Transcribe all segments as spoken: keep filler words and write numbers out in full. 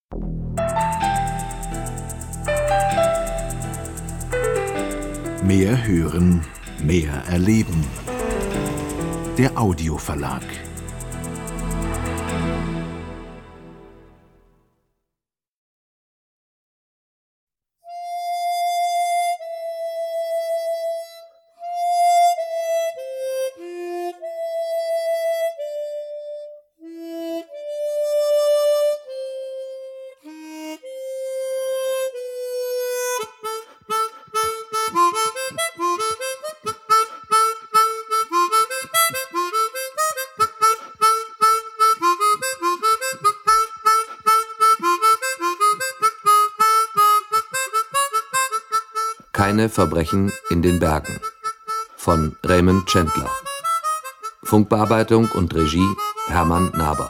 Mehr hören, mehr erleben. Der Audioverlag. Keine Verbrechen in den Bergen von Raymond Chandler. Funkbearbeitung und Regie Hermann Naber.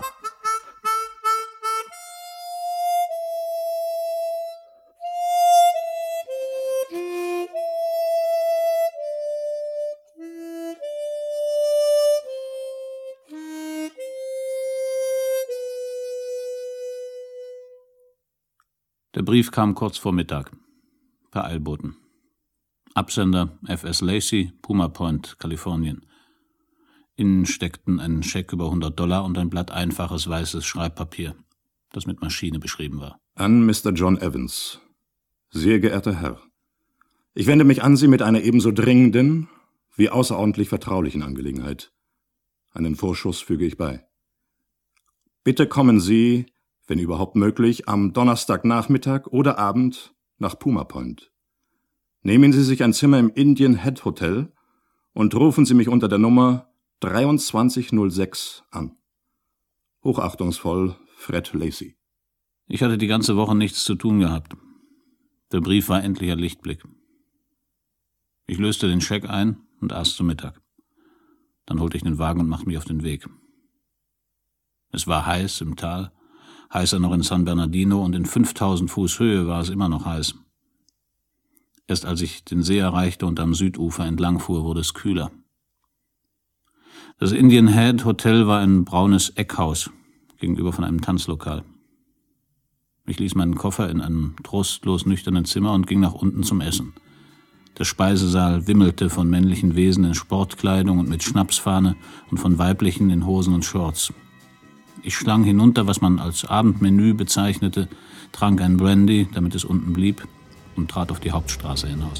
Der Brief kam kurz vor Mittag, per Eilboten. Absender F S Lacey, Puma Point, Kalifornien. Innen steckten ein Scheck über hundert Dollar und ein Blatt einfaches weißes Schreibpapier, das mit Maschine beschrieben war. An Mister John Evans. Sehr geehrter Herr, ich wende mich an Sie mit einer ebenso dringenden wie außerordentlich vertraulichen Angelegenheit. Einen Vorschuss füge ich bei. Bitte kommen Sie, wenn überhaupt möglich, am Donnerstagnachmittag oder Abend nach Puma Point. Nehmen Sie sich ein Zimmer im Indian Head Hotel und rufen Sie mich unter der Nummer dreiundzwanzig null sechs an. Hochachtungsvoll, Fred Lacey. Ich hatte die ganze Woche nichts zu tun gehabt. Der Brief war endlich ein Lichtblick. Ich löste den Scheck ein und aß zu Mittag. Dann holte ich den Wagen und machte mich auf den Weg. Es war heiß im Tal, heißer noch in San Bernardino, und in fünftausend Fuß Höhe war es immer noch heiß. Erst als ich den See erreichte und am Südufer entlang fuhr, wurde es kühler. Das Indian Head Hotel war ein braunes Eckhaus gegenüber von einem Tanzlokal. Ich ließ meinen Koffer in einem trostlos nüchternen Zimmer und ging nach unten zum Essen. Der Speisesaal wimmelte von männlichen Wesen in Sportkleidung und mit Schnapsfahne und von weiblichen in Hosen und Shorts. Ich schlang hinunter, was man als Abendmenü bezeichnete, trank ein Brandy, damit es unten blieb, und trat auf die Hauptstraße hinaus.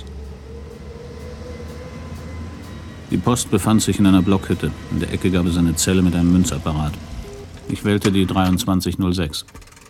Die Post befand sich in einer Blockhütte. In der Ecke gab es eine Zelle mit einem Münzapparat. Ich wählte die dreiundzwanzig null sechs.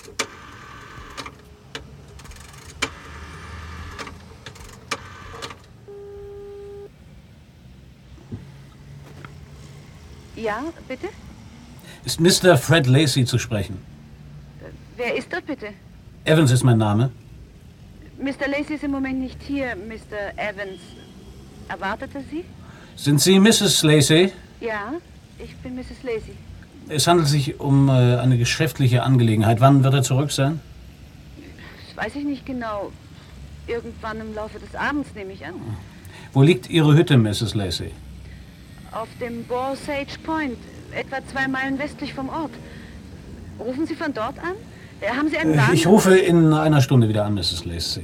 Ja, bitte? Ist Mister Fred Lacey zu sprechen? Wer ist dort bitte? Evans ist mein Name. Mister Lacey ist im Moment nicht hier, Mister Evans. Erwartet er Sie? Sind Sie Misses Lacey? Ja, ich bin Misses Lacey. Es handelt sich um äh, eine geschäftliche Angelegenheit. Wann wird er zurück sein? Das weiß ich nicht genau. Irgendwann im Laufe des Abends, nehme ich an. Wo liegt Ihre Hütte, Misses Lacey? Auf dem Ball-Sage Point, etwa zwei Meilen westlich vom Ort. Rufen Sie von dort an? Äh, haben Sie einen Wagen? Ich rufe in einer Stunde wieder an, Misses Lacey.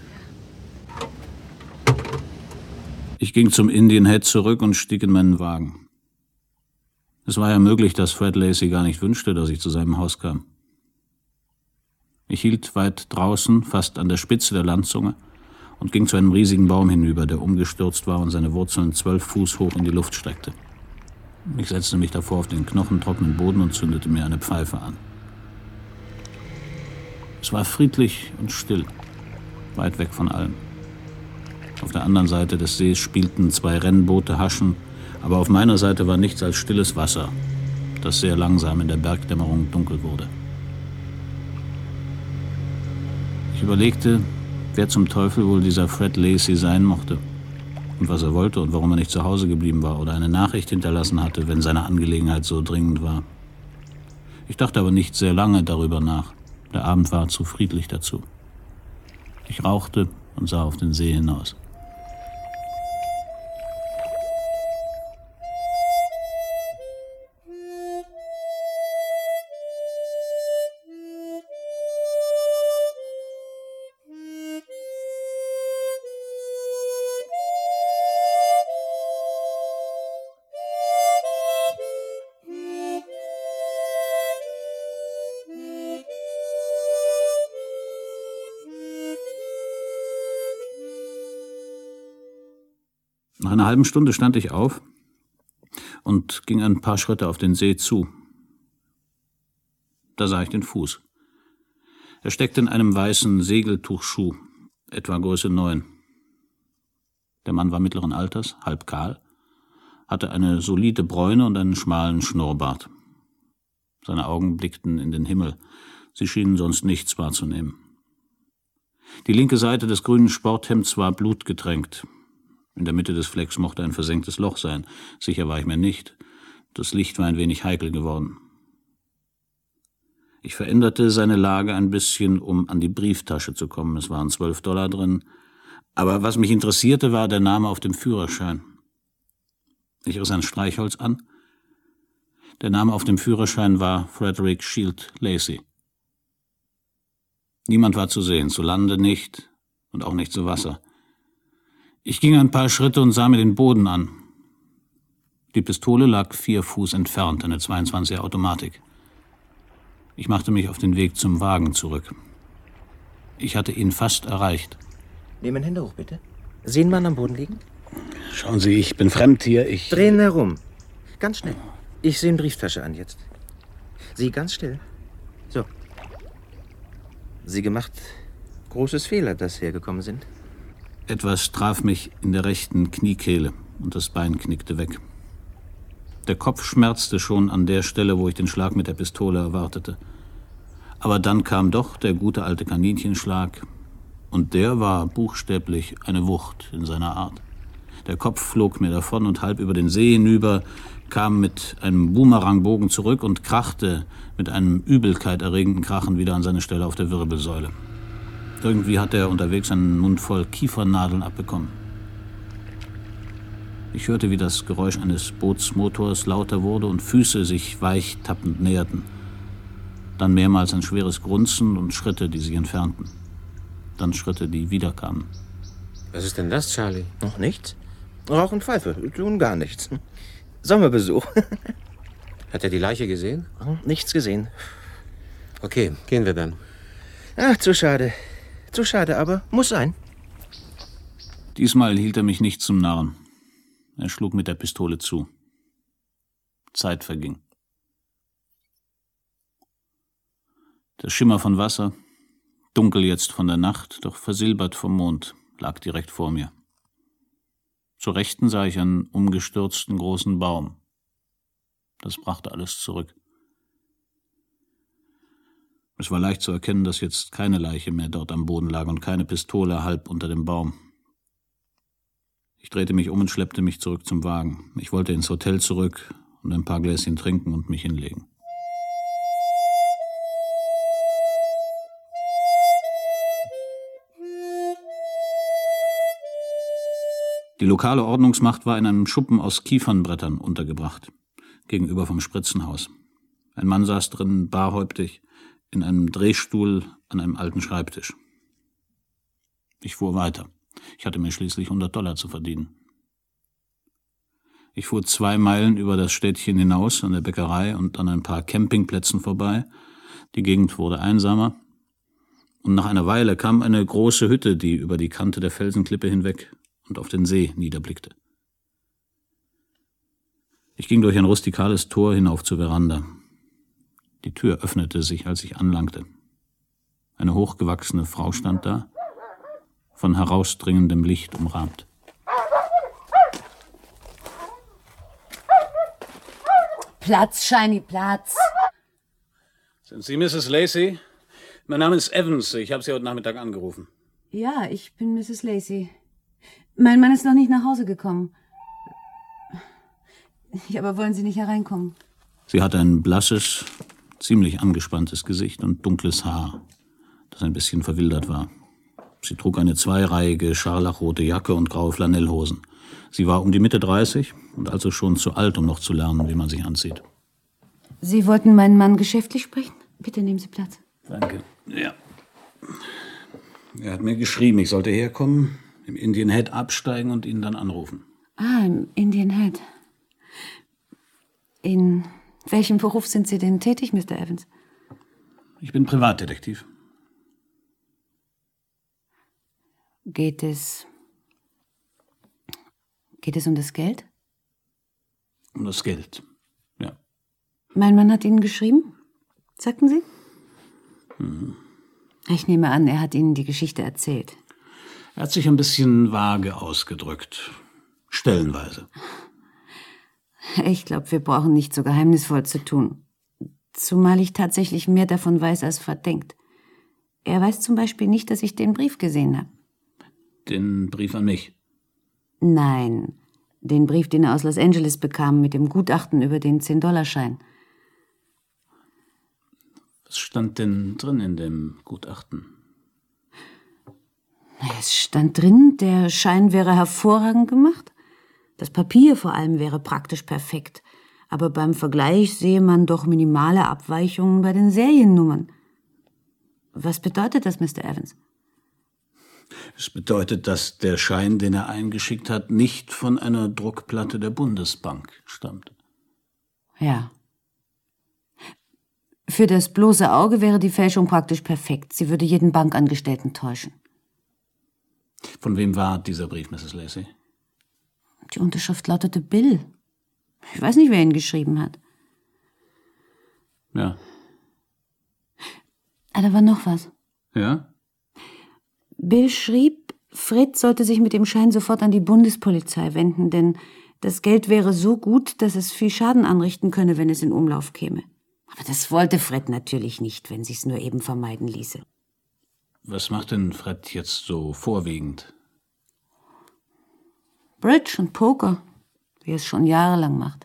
Ich ging zum Indian Head zurück und stieg in meinen Wagen. Es war ja möglich, dass Fred Lacey gar nicht wünschte, dass ich zu seinem Haus kam. Ich hielt weit draußen, fast an der Spitze der Landzunge, und ging zu einem riesigen Baum hinüber, der umgestürzt war und seine Wurzeln zwölf Fuß hoch in die Luft streckte. Ich setzte mich davor auf den knochentrockenen Boden und zündete mir eine Pfeife an. Es war friedlich und still, weit weg von allem. Auf der anderen Seite des Sees spielten zwei Rennboote Haschen, aber auf meiner Seite war nichts als stilles Wasser, das sehr langsam in der Bergdämmerung dunkel wurde. Ich überlegte, wer zum Teufel wohl dieser Fred Lacey sein mochte und was er wollte und warum er nicht zu Hause geblieben war oder eine Nachricht hinterlassen hatte, wenn seine Angelegenheit so dringend war. Ich dachte aber nicht sehr lange darüber nach. Der Abend war zu friedlich dazu. Ich rauchte und sah auf den See hinaus. Nach einer halben Stunde stand ich auf und ging ein paar Schritte auf den See zu. Da sah ich den Fuß. Er steckte in einem weißen Segeltuchschuh, etwa Größe neun. Der Mann war mittleren Alters, halb kahl, hatte eine solide Bräune und einen schmalen Schnurrbart. Seine Augen blickten in den Himmel. Sie schienen sonst nichts wahrzunehmen. Die linke Seite des grünen Sporthemds war blutgetränkt. In der Mitte des Flecks mochte ein versenktes Loch sein. Sicher war ich mir nicht. Das Licht war ein wenig heikel geworden. Ich veränderte seine Lage ein bisschen, um an die Brieftasche zu kommen. Es waren zwölf Dollar drin. Aber was mich interessierte, war der Name auf dem Führerschein. Ich riss ein Streichholz an. Der Name auf dem Führerschein war Frederick Shield Lacey. Niemand war zu sehen, zu Lande nicht und auch nicht zu Wasser. Ich ging ein paar Schritte und sah mir den Boden an. Die Pistole lag vier Fuß entfernt, eine zweiundzwanziger Automatik. Ich machte mich auf den Weg zum Wagen zurück. Ich hatte ihn fast erreicht. Nehmen Hände hoch, bitte. Sehen Mann am Boden liegen? Schauen Sie, ich bin fremd hier, ich... Drehen herum. Ganz schnell. Ich sehe eine Brieftasche an jetzt. Sie ganz still. So. Sie gemacht. Großes Fehler, dass hergekommen sind. Etwas traf mich in der rechten Kniekehle und das Bein knickte weg. Der Kopf schmerzte schon an der Stelle, wo ich den Schlag mit der Pistole erwartete. Aber dann kam doch der gute alte Kaninchenschlag, und der war buchstäblich eine Wucht in seiner Art. Der Kopf flog mir davon und halb über den See hinüber, kam mit einem Boomerangbogen zurück und krachte mit einem übelkeiterregenden Krachen wieder an seine Stelle auf der Wirbelsäule. Irgendwie hatte er unterwegs einen Mund voll Kiefernadeln abbekommen. Ich hörte, wie das Geräusch eines Bootsmotors lauter wurde und Füße sich weich tappend näherten. Dann mehrmals ein schweres Grunzen und Schritte, die sich entfernten. Dann Schritte, die wiederkamen. Was ist denn das, Charlie? Noch nichts? Rauch und Pfeife, tun gar nichts. Sommerbesuch. Hat er die Leiche gesehen? Nichts gesehen. Okay, gehen wir dann. Ach, zu schade. Zu schade, aber muss sein. Diesmal hielt er mich nicht zum Narren. Er schlug mit der Pistole zu. Zeit verging. Der Schimmer von Wasser, dunkel jetzt von der Nacht, doch versilbert vom Mond, lag direkt vor mir. Zur Rechten sah ich einen umgestürzten großen Baum. Das brachte alles zurück. Es war leicht zu erkennen, dass jetzt keine Leiche mehr dort am Boden lag und keine Pistole halb unter dem Baum. Ich drehte mich um und schleppte mich zurück zum Wagen. Ich wollte ins Hotel zurück und ein paar Gläschen trinken und mich hinlegen. Die lokale Ordnungsmacht war in einem Schuppen aus Kiefernbrettern untergebracht, gegenüber vom Spritzenhaus. Ein Mann saß drin, barhäuptig, in einem Drehstuhl an einem alten Schreibtisch. Ich fuhr weiter. Ich hatte mir schließlich hundert Dollar zu verdienen. Ich fuhr zwei Meilen über das Städtchen hinaus, an der Bäckerei und an ein paar Campingplätzen vorbei. Die Gegend wurde einsamer. Und nach einer Weile kam eine große Hütte, die über die Kante der Felsenklippe hinweg und auf den See niederblickte. Ich ging durch ein rustikales Tor hinauf zur Veranda. Die Tür öffnete sich, als ich anlangte. Eine hochgewachsene Frau stand da, von herausdringendem Licht umrahmt. Platz, Shiny, Platz. Sind Sie Misses Lacey? Mein Name ist Evans. Ich habe Sie heute Nachmittag angerufen. Ja, ich bin Misses Lacey. Mein Mann ist noch nicht nach Hause gekommen. Ja, aber wollen Sie nicht hereinkommen? Sie hatte ein blasses, ziemlich angespanntes Gesicht und dunkles Haar, das ein bisschen verwildert war. Sie trug eine zweireihige scharlachrote Jacke und graue Flanellhosen. Sie war um die Mitte dreißig und also schon zu alt, um noch zu lernen, wie man sich anzieht. Sie wollten meinen Mann geschäftlich sprechen? Bitte nehmen Sie Platz. Danke. Ja. Er hat mir geschrieben, ich sollte herkommen, im Indian Head absteigen und ihn dann anrufen. Ah, im Indian Head. In welchem Beruf sind Sie denn tätig, Mister Evans? Ich bin Privatdetektiv. Geht es... Geht es um das Geld? Um das Geld, ja. Mein Mann hat Ihnen geschrieben? Sagten Sie? Hm. Ich nehme an, er hat Ihnen die Geschichte erzählt. Er hat sich ein bisschen vage ausgedrückt. Stellenweise. Ich glaube, wir brauchen nicht so geheimnisvoll zu tun. Zumal ich tatsächlich mehr davon weiß, als Fred denkt. Er weiß zum Beispiel nicht, dass ich den Brief gesehen habe. Den Brief an mich? Nein, den Brief, den er aus Los Angeles bekam, mit dem Gutachten über den zehn-Dollar-Schein. Was stand denn drin in dem Gutachten? Es stand drin, der Schein wäre hervorragend gemacht. Das Papier vor allem wäre praktisch perfekt. Aber beim Vergleich sehe man doch minimale Abweichungen bei den Seriennummern. Was bedeutet das, Mister Evans? Es bedeutet, dass der Schein, den er eingeschickt hat, nicht von einer Druckplatte der Bundesbank stammt. Ja. Für das bloße Auge wäre die Fälschung praktisch perfekt. Sie würde jeden Bankangestellten täuschen. Von wem war dieser Brief, Misses Lacey? Die Unterschrift lautete Bill. Ich weiß nicht, wer ihn geschrieben hat. Ja. Ah, da war noch was. Ja? Bill schrieb, Fred sollte sich mit dem Schein sofort an die Bundespolizei wenden, denn das Geld wäre so gut, dass es viel Schaden anrichten könne, wenn es in Umlauf käme. Aber das wollte Fred natürlich nicht, wenn sich's nur eben vermeiden ließe. Was macht denn Fred jetzt so vorwiegend? Bridge und Poker, wie er es schon jahrelang macht.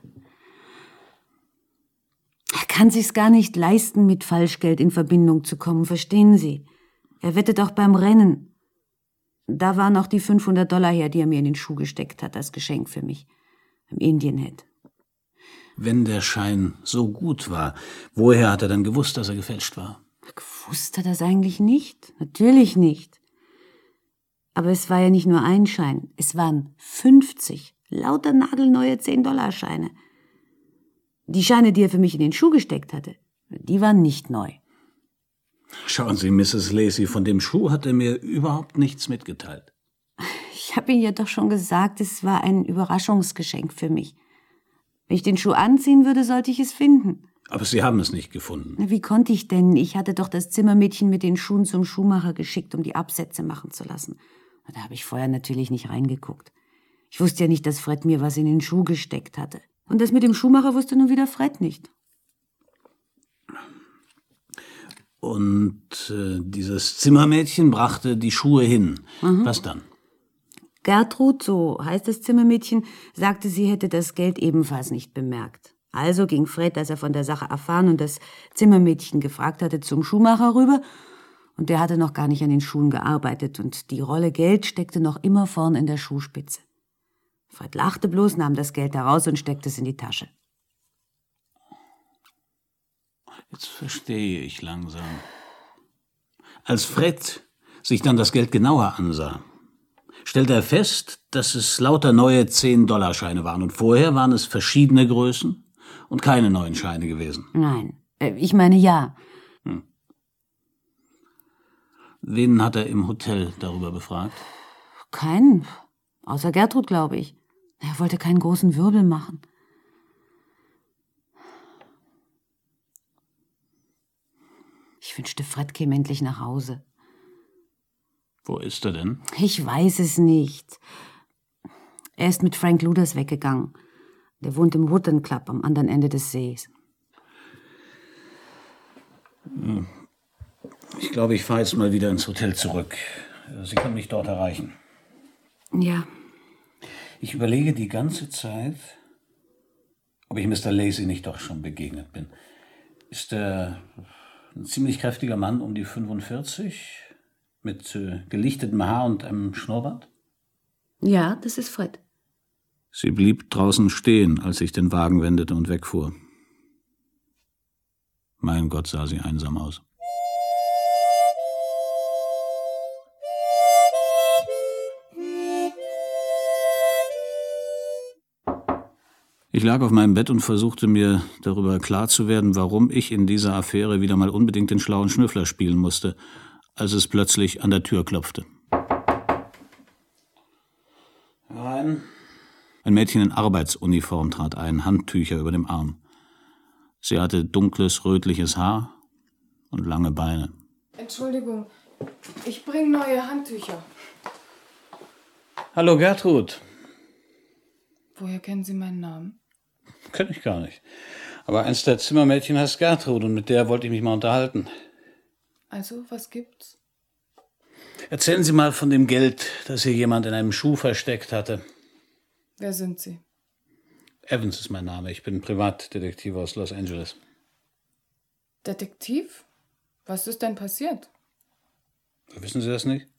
Er kann sich's gar nicht leisten, mit Falschgeld in Verbindung zu kommen, verstehen Sie? Er wettet auch beim Rennen. Da waren auch die fünfhundert Dollar her, die er mir in den Schuh gesteckt hat, als Geschenk für mich. Im Indian Head. Wenn der Schein so gut war, woher hat er dann gewusst, dass er gefälscht war? Gewusst hat er das eigentlich nicht. Natürlich nicht. Aber es war ja nicht nur ein Schein. Es waren fünfzig. Lauter nagelneue zehn-Dollar-Scheine. Die Scheine, die er für mich in den Schuh gesteckt hatte, die waren nicht neu. Schauen Sie, Misses Lacey, von dem Schuh hat er mir überhaupt nichts mitgeteilt. Ich habe Ihnen ja doch schon gesagt, es war ein Überraschungsgeschenk für mich. Wenn ich den Schuh anziehen würde, sollte ich es finden. Aber Sie haben es nicht gefunden. Wie konnte ich denn? Ich hatte doch das Zimmermädchen mit den Schuhen zum Schuhmacher geschickt, um die Absätze machen zu lassen. Da habe ich vorher natürlich nicht reingeguckt. Ich wusste ja nicht, dass Fred mir was in den Schuh gesteckt hatte. Und das mit dem Schuhmacher wusste nun wieder Fred nicht. Und äh, dieses Zimmermädchen brachte die Schuhe hin. Mhm. Was dann? Gertrud, so heißt das Zimmermädchen, sagte, sie hätte das Geld ebenfalls nicht bemerkt. Also ging Fred, als er von der Sache erfahren und das Zimmermädchen gefragt hatte, zum Schuhmacher rüber. Und der hatte noch gar nicht an den Schuhen gearbeitet und die Rolle Geld steckte noch immer vorn in der Schuhspitze. Fred lachte bloß, nahm das Geld heraus und steckte es in die Tasche. Jetzt verstehe ich langsam. Als Fred sich dann das Geld genauer ansah, stellte er fest, dass es lauter neue zehn-Dollar-Scheine waren. Und vorher waren es verschiedene Größen und keine neuen Scheine gewesen. Nein, ich meine ja. Hm. Wen hat er im Hotel darüber befragt? Keinen, außer Gertrud, glaube ich. Er wollte keinen großen Wirbel machen. Ich wünschte, Fred käme endlich nach Hause. Wo ist er denn? Ich weiß es nicht. Er ist mit Frank Luders weggegangen. Der wohnt im Woodland Club am anderen Ende des Sees. Ich glaube, ich fahre jetzt mal wieder ins Hotel zurück. Sie können mich dort erreichen. Ja. Ich überlege die ganze Zeit, ob ich Mister Lacey nicht doch schon begegnet bin. Ist er ein ziemlich kräftiger Mann um die fünfundvierzig? Mit äh, gelichtetem Haar und einem Schnurrbart? Ja, das ist Fred. Sie blieb draußen stehen, als ich den Wagen wendete und wegfuhr. Mein Gott, sah sie einsam aus. Ich lag auf meinem Bett und versuchte mir darüber klar zu werden, warum ich in dieser Affäre wieder mal unbedingt den schlauen Schnüffler spielen musste, als es plötzlich an der Tür klopfte. Rein. Ein Mädchen in Arbeitsuniform trat ein, Handtücher über dem Arm. Sie hatte dunkles, rötliches Haar und lange Beine. Entschuldigung, ich bringe neue Handtücher. Hallo Gertrud. Woher kennen Sie meinen Namen? Kenn ich gar nicht. Aber eins der Zimmermädchen heißt Gertrud und mit der wollte ich mich mal unterhalten. Also, was gibt's? Erzählen Sie mal von dem Geld, das hier jemand in einem Schuh versteckt hatte. Wer sind Sie? Evans ist mein Name. Ich bin Privatdetektiv aus Los Angeles. Detektiv? Was ist denn passiert? Wissen Sie das nicht?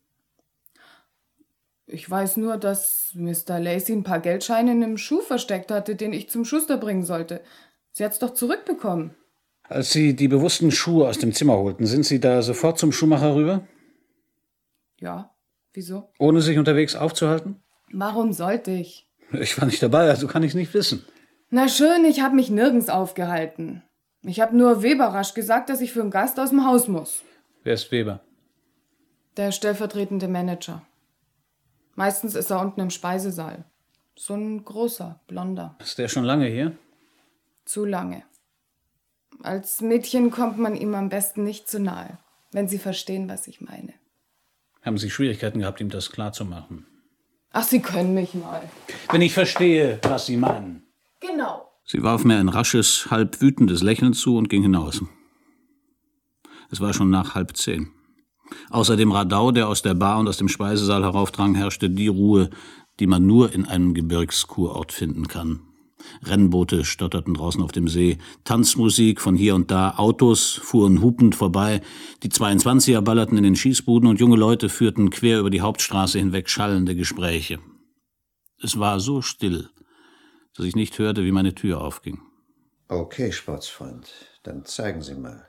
Ich weiß nur, dass Mister Lacey ein paar Geldscheine in einem Schuh versteckt hatte, den ich zum Schuster bringen sollte. Sie hat's doch zurückbekommen. Als Sie die bewussten Schuhe aus dem Zimmer holten, sind Sie da sofort zum Schuhmacher rüber? Ja, wieso? Ohne sich unterwegs aufzuhalten? Warum sollte ich? Ich war nicht dabei, also kann ich es nicht wissen. Na schön, ich habe mich nirgends aufgehalten. Ich habe nur Weber rasch gesagt, dass ich für einen Gast aus dem Haus muss. Wer ist Weber? Der stellvertretende Manager. Meistens ist er unten im Speisesaal. So ein großer, blonder. Ist der schon lange hier? Zu lange. Als Mädchen kommt man ihm am besten nicht zu nahe, wenn Sie verstehen, was ich meine. Haben Sie Schwierigkeiten gehabt, ihm das klarzumachen? Ach, Sie können mich mal. Wenn ich verstehe, was Sie meinen. Genau. Sie warf mir ein rasches, halb wütendes Lächeln zu und ging hinaus. Es war schon nach halb zehn. Außer dem Radau, der aus der Bar und aus dem Speisesaal heraufdrang, herrschte die Ruhe, die man nur in einem Gebirgskurort finden kann. Rennboote stotterten draußen auf dem See, Tanzmusik von hier und da, Autos fuhren hupend vorbei, die zweiundzwanziger ballerten in den Schießbuden und junge Leute führten quer über die Hauptstraße hinweg schallende Gespräche. Es war so still, dass ich nicht hörte, wie meine Tür aufging. Okay, Sportsfreund, dann zeigen Sie mal.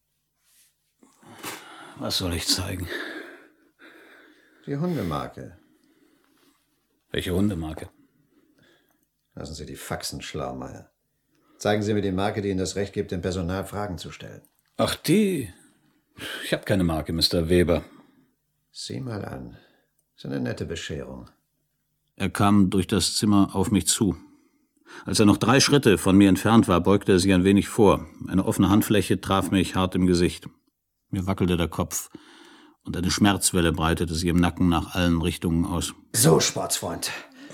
Was soll ich zeigen? Die Hundemarke. Welche Hundemarke? Lassen Sie die Faxen, Schlaumeier. Zeigen Sie mir die Marke, die Ihnen das Recht gibt, dem Personal Fragen zu stellen. Ach, die? Ich habe keine Marke, Mister Weber. Sieh mal an. So eine nette Bescherung. Er kam durch das Zimmer auf mich zu. Als er noch drei Schritte von mir entfernt war, beugte er sich ein wenig vor. Eine offene Handfläche traf mich hart im Gesicht. Mir wackelte der Kopf und eine Schmerzwelle breitete sich im Nacken nach allen Richtungen aus. So, Sportsfreund.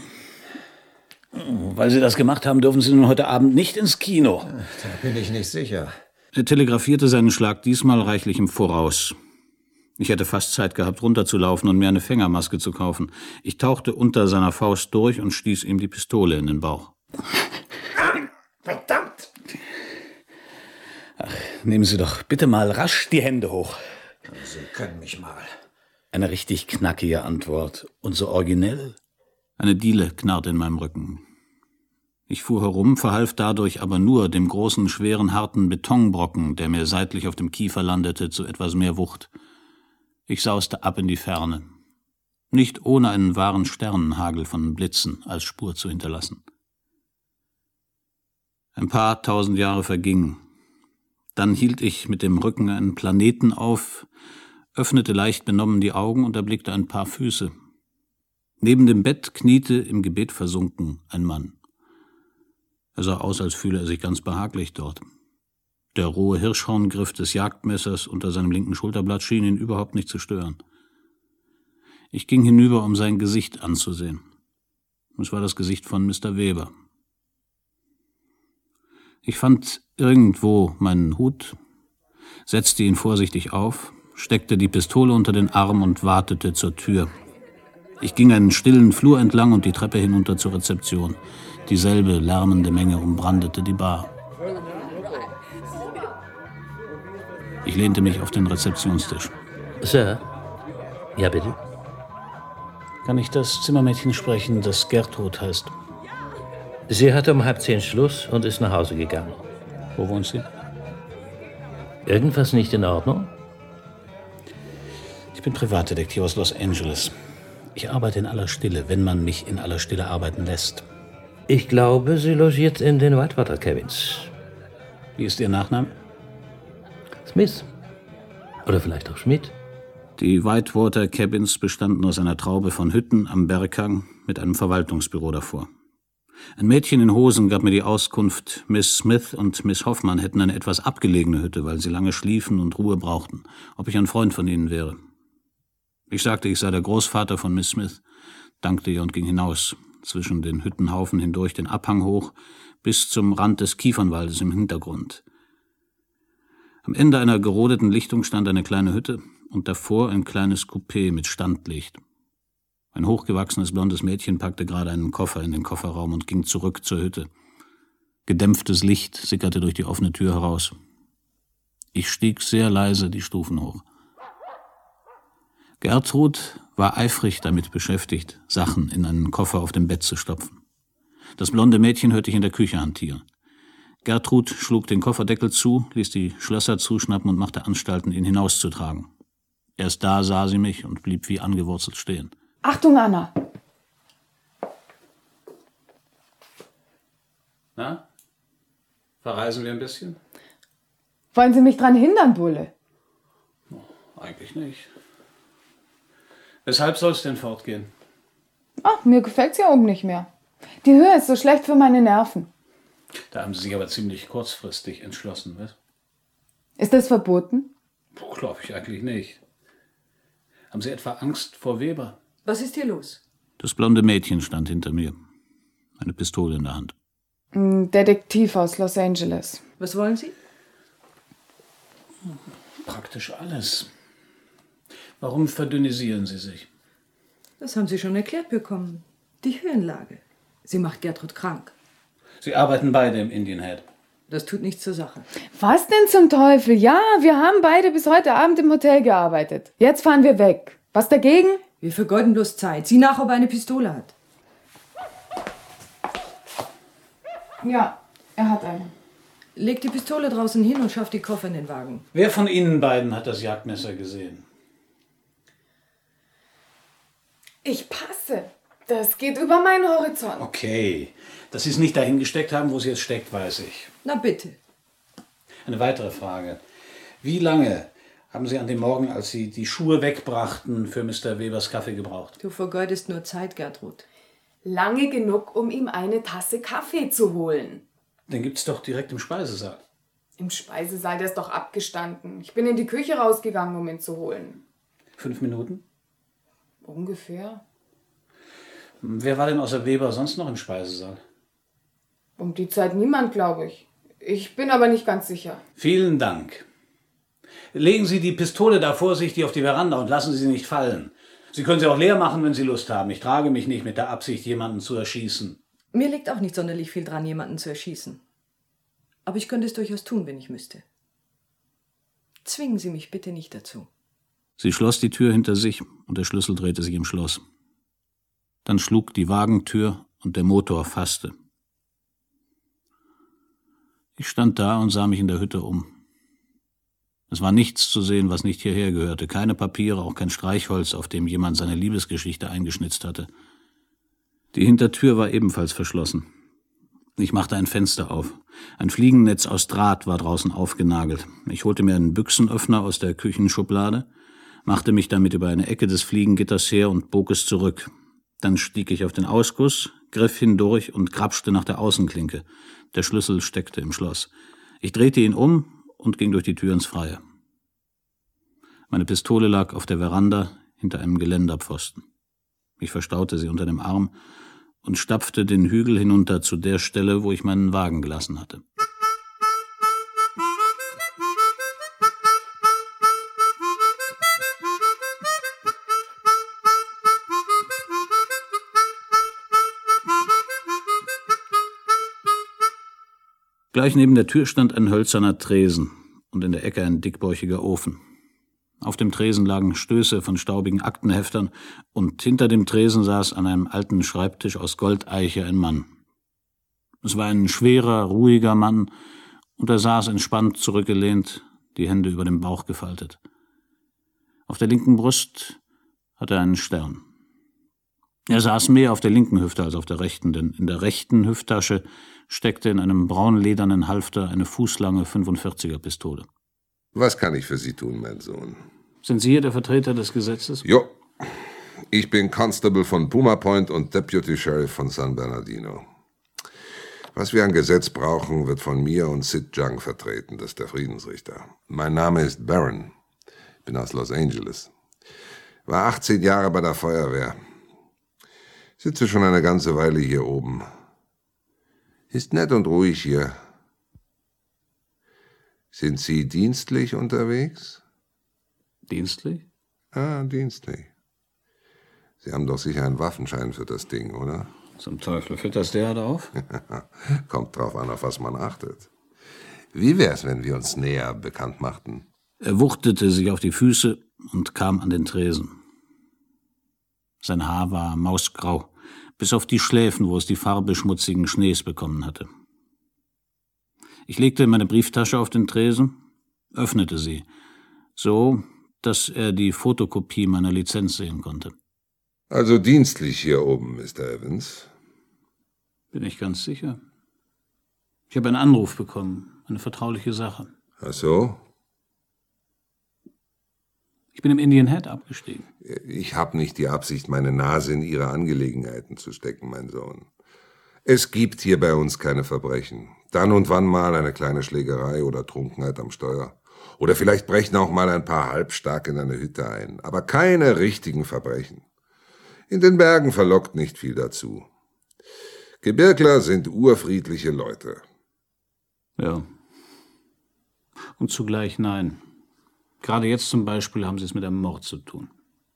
Weil Sie das gemacht haben, dürfen Sie nun heute Abend nicht ins Kino. Da bin ich nicht sicher. Er telegrafierte seinen Schlag diesmal reichlich im Voraus. Ich hätte fast Zeit gehabt, runterzulaufen und mir eine Fängermaske zu kaufen. Ich tauchte unter seiner Faust durch und stieß ihm die Pistole in den Bauch. Verdammt! Ach, nehmen Sie doch bitte mal rasch die Hände hoch. Sie können mich mal. Eine richtig knackige Antwort. Und so originell. Eine Diele knarrte in meinem Rücken. Ich fuhr herum, verhalf dadurch aber nur dem großen, schweren, harten Betonbrocken, der mir seitlich auf dem Kiefer landete, zu etwas mehr Wucht. Ich sauste ab in die Ferne. Nicht ohne einen wahren Sternenhagel von Blitzen als Spur zu hinterlassen. Ein paar tausend Jahre vergingen. Dann hielt ich mit dem Rücken einen Planeten auf, öffnete leicht benommen die Augen und erblickte ein paar Füße. Neben dem Bett kniete, im Gebet versunken, ein Mann. Er sah aus, als fühle er sich ganz behaglich dort. Der rohe Hirschhorngriff des Jagdmessers unter seinem linken Schulterblatt schien ihn überhaupt nicht zu stören. Ich ging hinüber, um sein Gesicht anzusehen. Es war das Gesicht von Mister Weber. Ich fand irgendwo meinen Hut, setzte ihn vorsichtig auf, steckte die Pistole unter den Arm und watete zur Tür. Ich ging einen stillen Flur entlang und die Treppe hinunter zur Rezeption. Dieselbe lärmende Menge umbrandete die Bar. Ich lehnte mich auf den Rezeptionstisch. Sir? Ja, bitte? Kann ich das Zimmermädchen sprechen, das Gertrud heißt? Sie hatte um halb zehn Schluss und ist nach Hause gegangen. Wo wohnt sie? Irgendwas nicht in Ordnung? Ich bin Privatdetektiv aus Los Angeles. Ich arbeite in aller Stille, wenn man mich in aller Stille arbeiten lässt. Ich glaube, sie logiert in den Whitewater Cabins. Wie ist Ihr Nachname? Smith. Oder vielleicht auch Schmidt. Die Whitewater Cabins bestanden aus einer Traube von Hütten am Berghang mit einem Verwaltungsbüro davor. Ein Mädchen in Hosen gab mir die Auskunft, Miss Smith und Miss Hoffmann hätten eine etwas abgelegene Hütte, weil sie lange schliefen und Ruhe brauchten, ob ich ein Freund von ihnen wäre. Ich sagte, ich sei der Großvater von Miss Smith, dankte ihr und ging hinaus, zwischen den Hüttenhaufen hindurch den Abhang hoch, bis zum Rand des Kiefernwaldes im Hintergrund. Am Ende einer gerodeten Lichtung stand eine kleine Hütte und davor ein kleines Coupé mit Standlicht. Ein hochgewachsenes blondes Mädchen packte gerade einen Koffer in den Kofferraum und ging zurück zur Hütte. Gedämpftes Licht sickerte durch die offene Tür heraus. Ich stieg sehr leise die Stufen hoch. Gertrud war eifrig damit beschäftigt, Sachen in einen Koffer auf dem Bett zu stopfen. Das blonde Mädchen hörte ich in der Küche hantieren. Gertrud schlug den Kofferdeckel zu, ließ die Schlösser zuschnappen und machte Anstalten, ihn hinauszutragen. Erst da sah sie mich und blieb wie angewurzelt stehen. Achtung, Anna! Na? Verreisen wir ein bisschen? Wollen Sie mich dran hindern, Bulle? Oh, eigentlich nicht. Weshalb soll es denn fortgehen? Ach, mir gefällt's hier oben nicht mehr. Die Höhe ist so schlecht für meine Nerven. Da haben Sie sich aber ziemlich kurzfristig entschlossen, was? Ist das verboten? Glaube ich eigentlich nicht. Haben Sie etwa Angst vor Weber? Was ist hier los? Das blonde Mädchen stand hinter mir, eine Pistole in der Hand. Ein Detektiv aus Los Angeles. Was wollen Sie? Praktisch alles. Warum verdünnisieren Sie sich? Das haben Sie schon erklärt bekommen. Die Höhenlage. Sie macht Gertrud krank. Sie arbeiten beide im Indian Head. Das tut nichts zur Sache. Was denn zum Teufel? Ja, wir haben beide bis heute Abend im Hotel gearbeitet. Jetzt fahren wir weg. Was dagegen? Wir vergeuden bloß Zeit. Sieh nach, ob er eine Pistole hat. Ja, er hat eine. Leg die Pistole draußen hin und schaff die Koffer in den Wagen. Wer von Ihnen beiden hat das Jagdmesser gesehen? Ich passe. Das geht über meinen Horizont. Okay. Dass Sie es nicht dahin gesteckt haben, wo es jetzt steckt, weiß ich. Na bitte. Eine weitere Frage. Wie lange haben Sie an dem Morgen, als Sie die Schuhe wegbrachten, für Mister Webers Kaffee gebraucht? Du vergeudest nur Zeit, Gertrud. Lange genug, um ihm eine Tasse Kaffee zu holen. Den gibt's doch direkt im Speisesaal. Im Speisesaal, der ist doch abgestanden. Ich bin in die Küche rausgegangen, um ihn zu holen. Fünf Minuten? Ungefähr. Wer war denn außer Weber sonst noch im Speisesaal? Um die Zeit niemand, glaube ich. Ich bin aber nicht ganz sicher. Vielen Dank. Legen Sie die Pistole da vorsichtig auf die Veranda und lassen Sie sie nicht fallen. Sie können sie auch leer machen, wenn Sie Lust haben. Ich trage mich nicht mit der Absicht, jemanden zu erschießen. Mir liegt auch nicht sonderlich viel dran, jemanden zu erschießen. Aber ich könnte es durchaus tun, wenn ich müsste. Zwingen Sie mich bitte nicht dazu. Sie schloss die Tür hinter sich und der Schlüssel drehte sich im Schloss. Dann schlug die Wagentür und der Motor fasste. Ich stand da und sah mich in der Hütte um. Es war nichts zu sehen, was nicht hierher gehörte. Keine Papiere, auch kein Streichholz, auf dem jemand seine Liebesgeschichte eingeschnitzt hatte. Die Hintertür war ebenfalls verschlossen. Ich machte ein Fenster auf. Ein Fliegennetz aus Draht war draußen aufgenagelt. Ich holte mir einen Büchsenöffner aus der Küchenschublade, machte mich damit über eine Ecke des Fliegengitters her und bog es zurück. Dann stieg ich auf den Ausguss, griff hindurch und grapschte nach der Außenklinke. Der Schlüssel steckte im Schloss. Ich drehte ihn um und ging durch die Tür ins Freie. Meine Pistole lag auf der Veranda hinter einem Geländerpfosten. Ich verstaute sie unter dem Arm und stapfte den Hügel hinunter zu der Stelle, wo ich meinen Wagen gelassen hatte. Gleich neben der Tür stand ein hölzerner Tresen und in der Ecke ein dickbäuchiger Ofen. Auf dem Tresen lagen Stöße von staubigen Aktenheftern und hinter dem Tresen saß an einem alten Schreibtisch aus Goldeiche ein Mann. Es war ein schwerer, ruhiger Mann und er saß entspannt zurückgelehnt, die Hände über dem Bauch gefaltet. Auf der linken Brust hatte er einen Stern. Er saß mehr auf der linken Hüfte als auf der rechten, denn in der rechten Hüfttasche steckte in einem braunledernen Halfter eine fußlange fünfundvierziger Pistole. Was kann ich für Sie tun, mein Sohn? Sind Sie hier der Vertreter des Gesetzes? Jo. Ich bin Constable von Puma Point und Deputy Sheriff von San Bernardino. Was wir an Gesetz brauchen, wird von mir und Sid Jung vertreten, das ist der Friedensrichter. Mein Name ist Barron. Ich bin aus Los Angeles. War achtzehn Jahre bei der Feuerwehr. Sitze schon eine ganze Weile hier oben. Ist nett und ruhig hier. Sind Sie dienstlich unterwegs? Dienstlich? Ah, dienstlich. Sie haben doch sicher einen Waffenschein für das Ding, oder? Zum Teufel, fällt das derart auf? Kommt drauf an, auf was man achtet. Wie wär's, wenn wir uns näher bekannt machten? Er wuchtete sich auf die Füße und kam an den Tresen. Sein Haar war mausgrau, bis auf die Schläfen, wo es die Farbe schmutzigen Schnees bekommen hatte. Ich legte meine Brieftasche auf den Tresen, öffnete sie, so, dass er die Fotokopie meiner Lizenz sehen konnte. Also dienstlich hier oben, Mister Evans? Bin ich ganz sicher. Ich habe einen Anruf bekommen, eine vertrauliche Sache. Ach so? Ich bin im Indian Head abgestiegen. Ich habe nicht die Absicht, meine Nase in Ihre Angelegenheiten zu stecken, mein Sohn. Es gibt hier bei uns keine Verbrechen. Dann und wann mal eine kleine Schlägerei oder Trunkenheit am Steuer. Oder vielleicht brechen auch mal ein paar Halbstarke in eine Hütte ein. Aber keine richtigen Verbrechen. In den Bergen verlockt nicht viel dazu. Gebirgler sind urfriedliche Leute. Ja. Und zugleich nein. Gerade jetzt zum Beispiel haben Sie es mit einem Mord zu tun.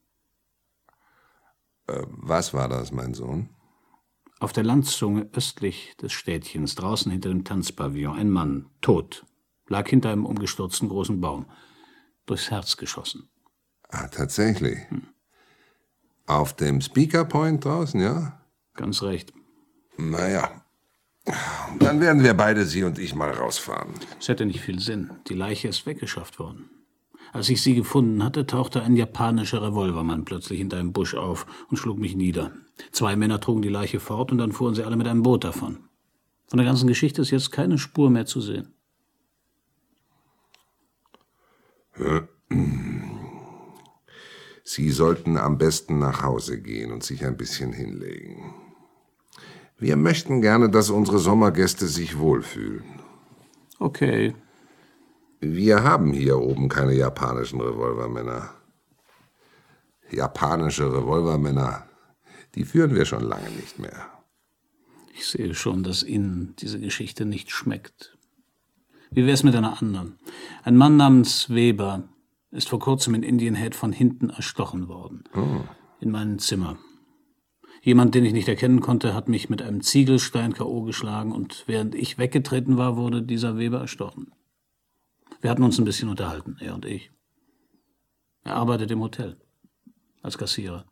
Äh, was war das, mein Sohn? Auf der Landzunge östlich des Städtchens, draußen hinter dem Tanzpavillon, ein Mann, tot, lag hinter einem umgestürzten großen Baum, durchs Herz geschossen. Ah, tatsächlich? Hm. Auf dem Speaker Point draußen, ja? Ganz recht. Naja, dann werden wir beide, Sie und ich, mal rausfahren. Es hätte nicht viel Sinn. Die Leiche ist weggeschafft worden. Als ich sie gefunden hatte, tauchte ein japanischer Revolvermann plötzlich hinter einem Busch auf und schlug mich nieder. Zwei Männer trugen die Leiche fort und dann fuhren sie alle mit einem Boot davon. Von der ganzen Geschichte ist jetzt keine Spur mehr zu sehen. Sie sollten am besten nach Hause gehen und sich ein bisschen hinlegen. Wir möchten gerne, dass unsere Sommergäste sich wohlfühlen. Okay. Wir haben hier oben keine japanischen Revolvermänner. Japanische Revolvermänner, die führen wir schon lange nicht mehr. Ich sehe schon, dass Ihnen diese Geschichte nicht schmeckt. Wie wär's mit einer anderen? Ein Mann namens Weber ist vor kurzem in Indian Head von hinten erstochen worden. Oh. In meinem Zimmer. Jemand, den ich nicht erkennen konnte, hat mich mit einem Ziegelstein K O geschlagen und während ich weggetreten war, wurde dieser Weber erstochen. Wir hatten uns ein bisschen unterhalten, er und ich. Er arbeitet im Hotel, als Kassierer.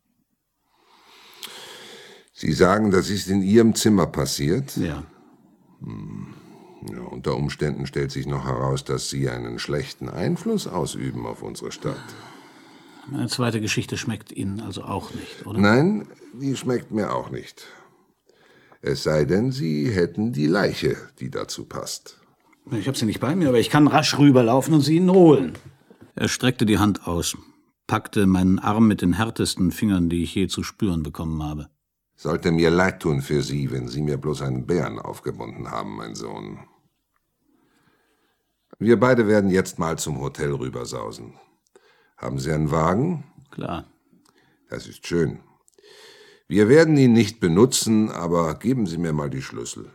Sie sagen, das ist in Ihrem Zimmer passiert? Ja. Hm. Ja, unter Umständen stellt sich noch heraus, dass Sie einen schlechten Einfluss ausüben auf unsere Stadt. Meine zweite Geschichte schmeckt Ihnen also auch nicht, oder? Nein, die schmeckt mir auch nicht. Es sei denn, Sie hätten die Leiche, die dazu passt. Ich habe sie nicht bei mir, aber ich kann rasch rüberlaufen und sie Ihnen holen. Er streckte die Hand aus, packte meinen Arm mit den härtesten Fingern, die ich je zu spüren bekommen habe. Sollte mir leid tun für Sie, wenn Sie mir bloß einen Bären aufgebunden haben, mein Sohn. Wir beide werden jetzt mal zum Hotel rübersausen. Haben Sie einen Wagen? Klar. Das ist schön. Wir werden ihn nicht benutzen, aber geben Sie mir mal die Schlüssel.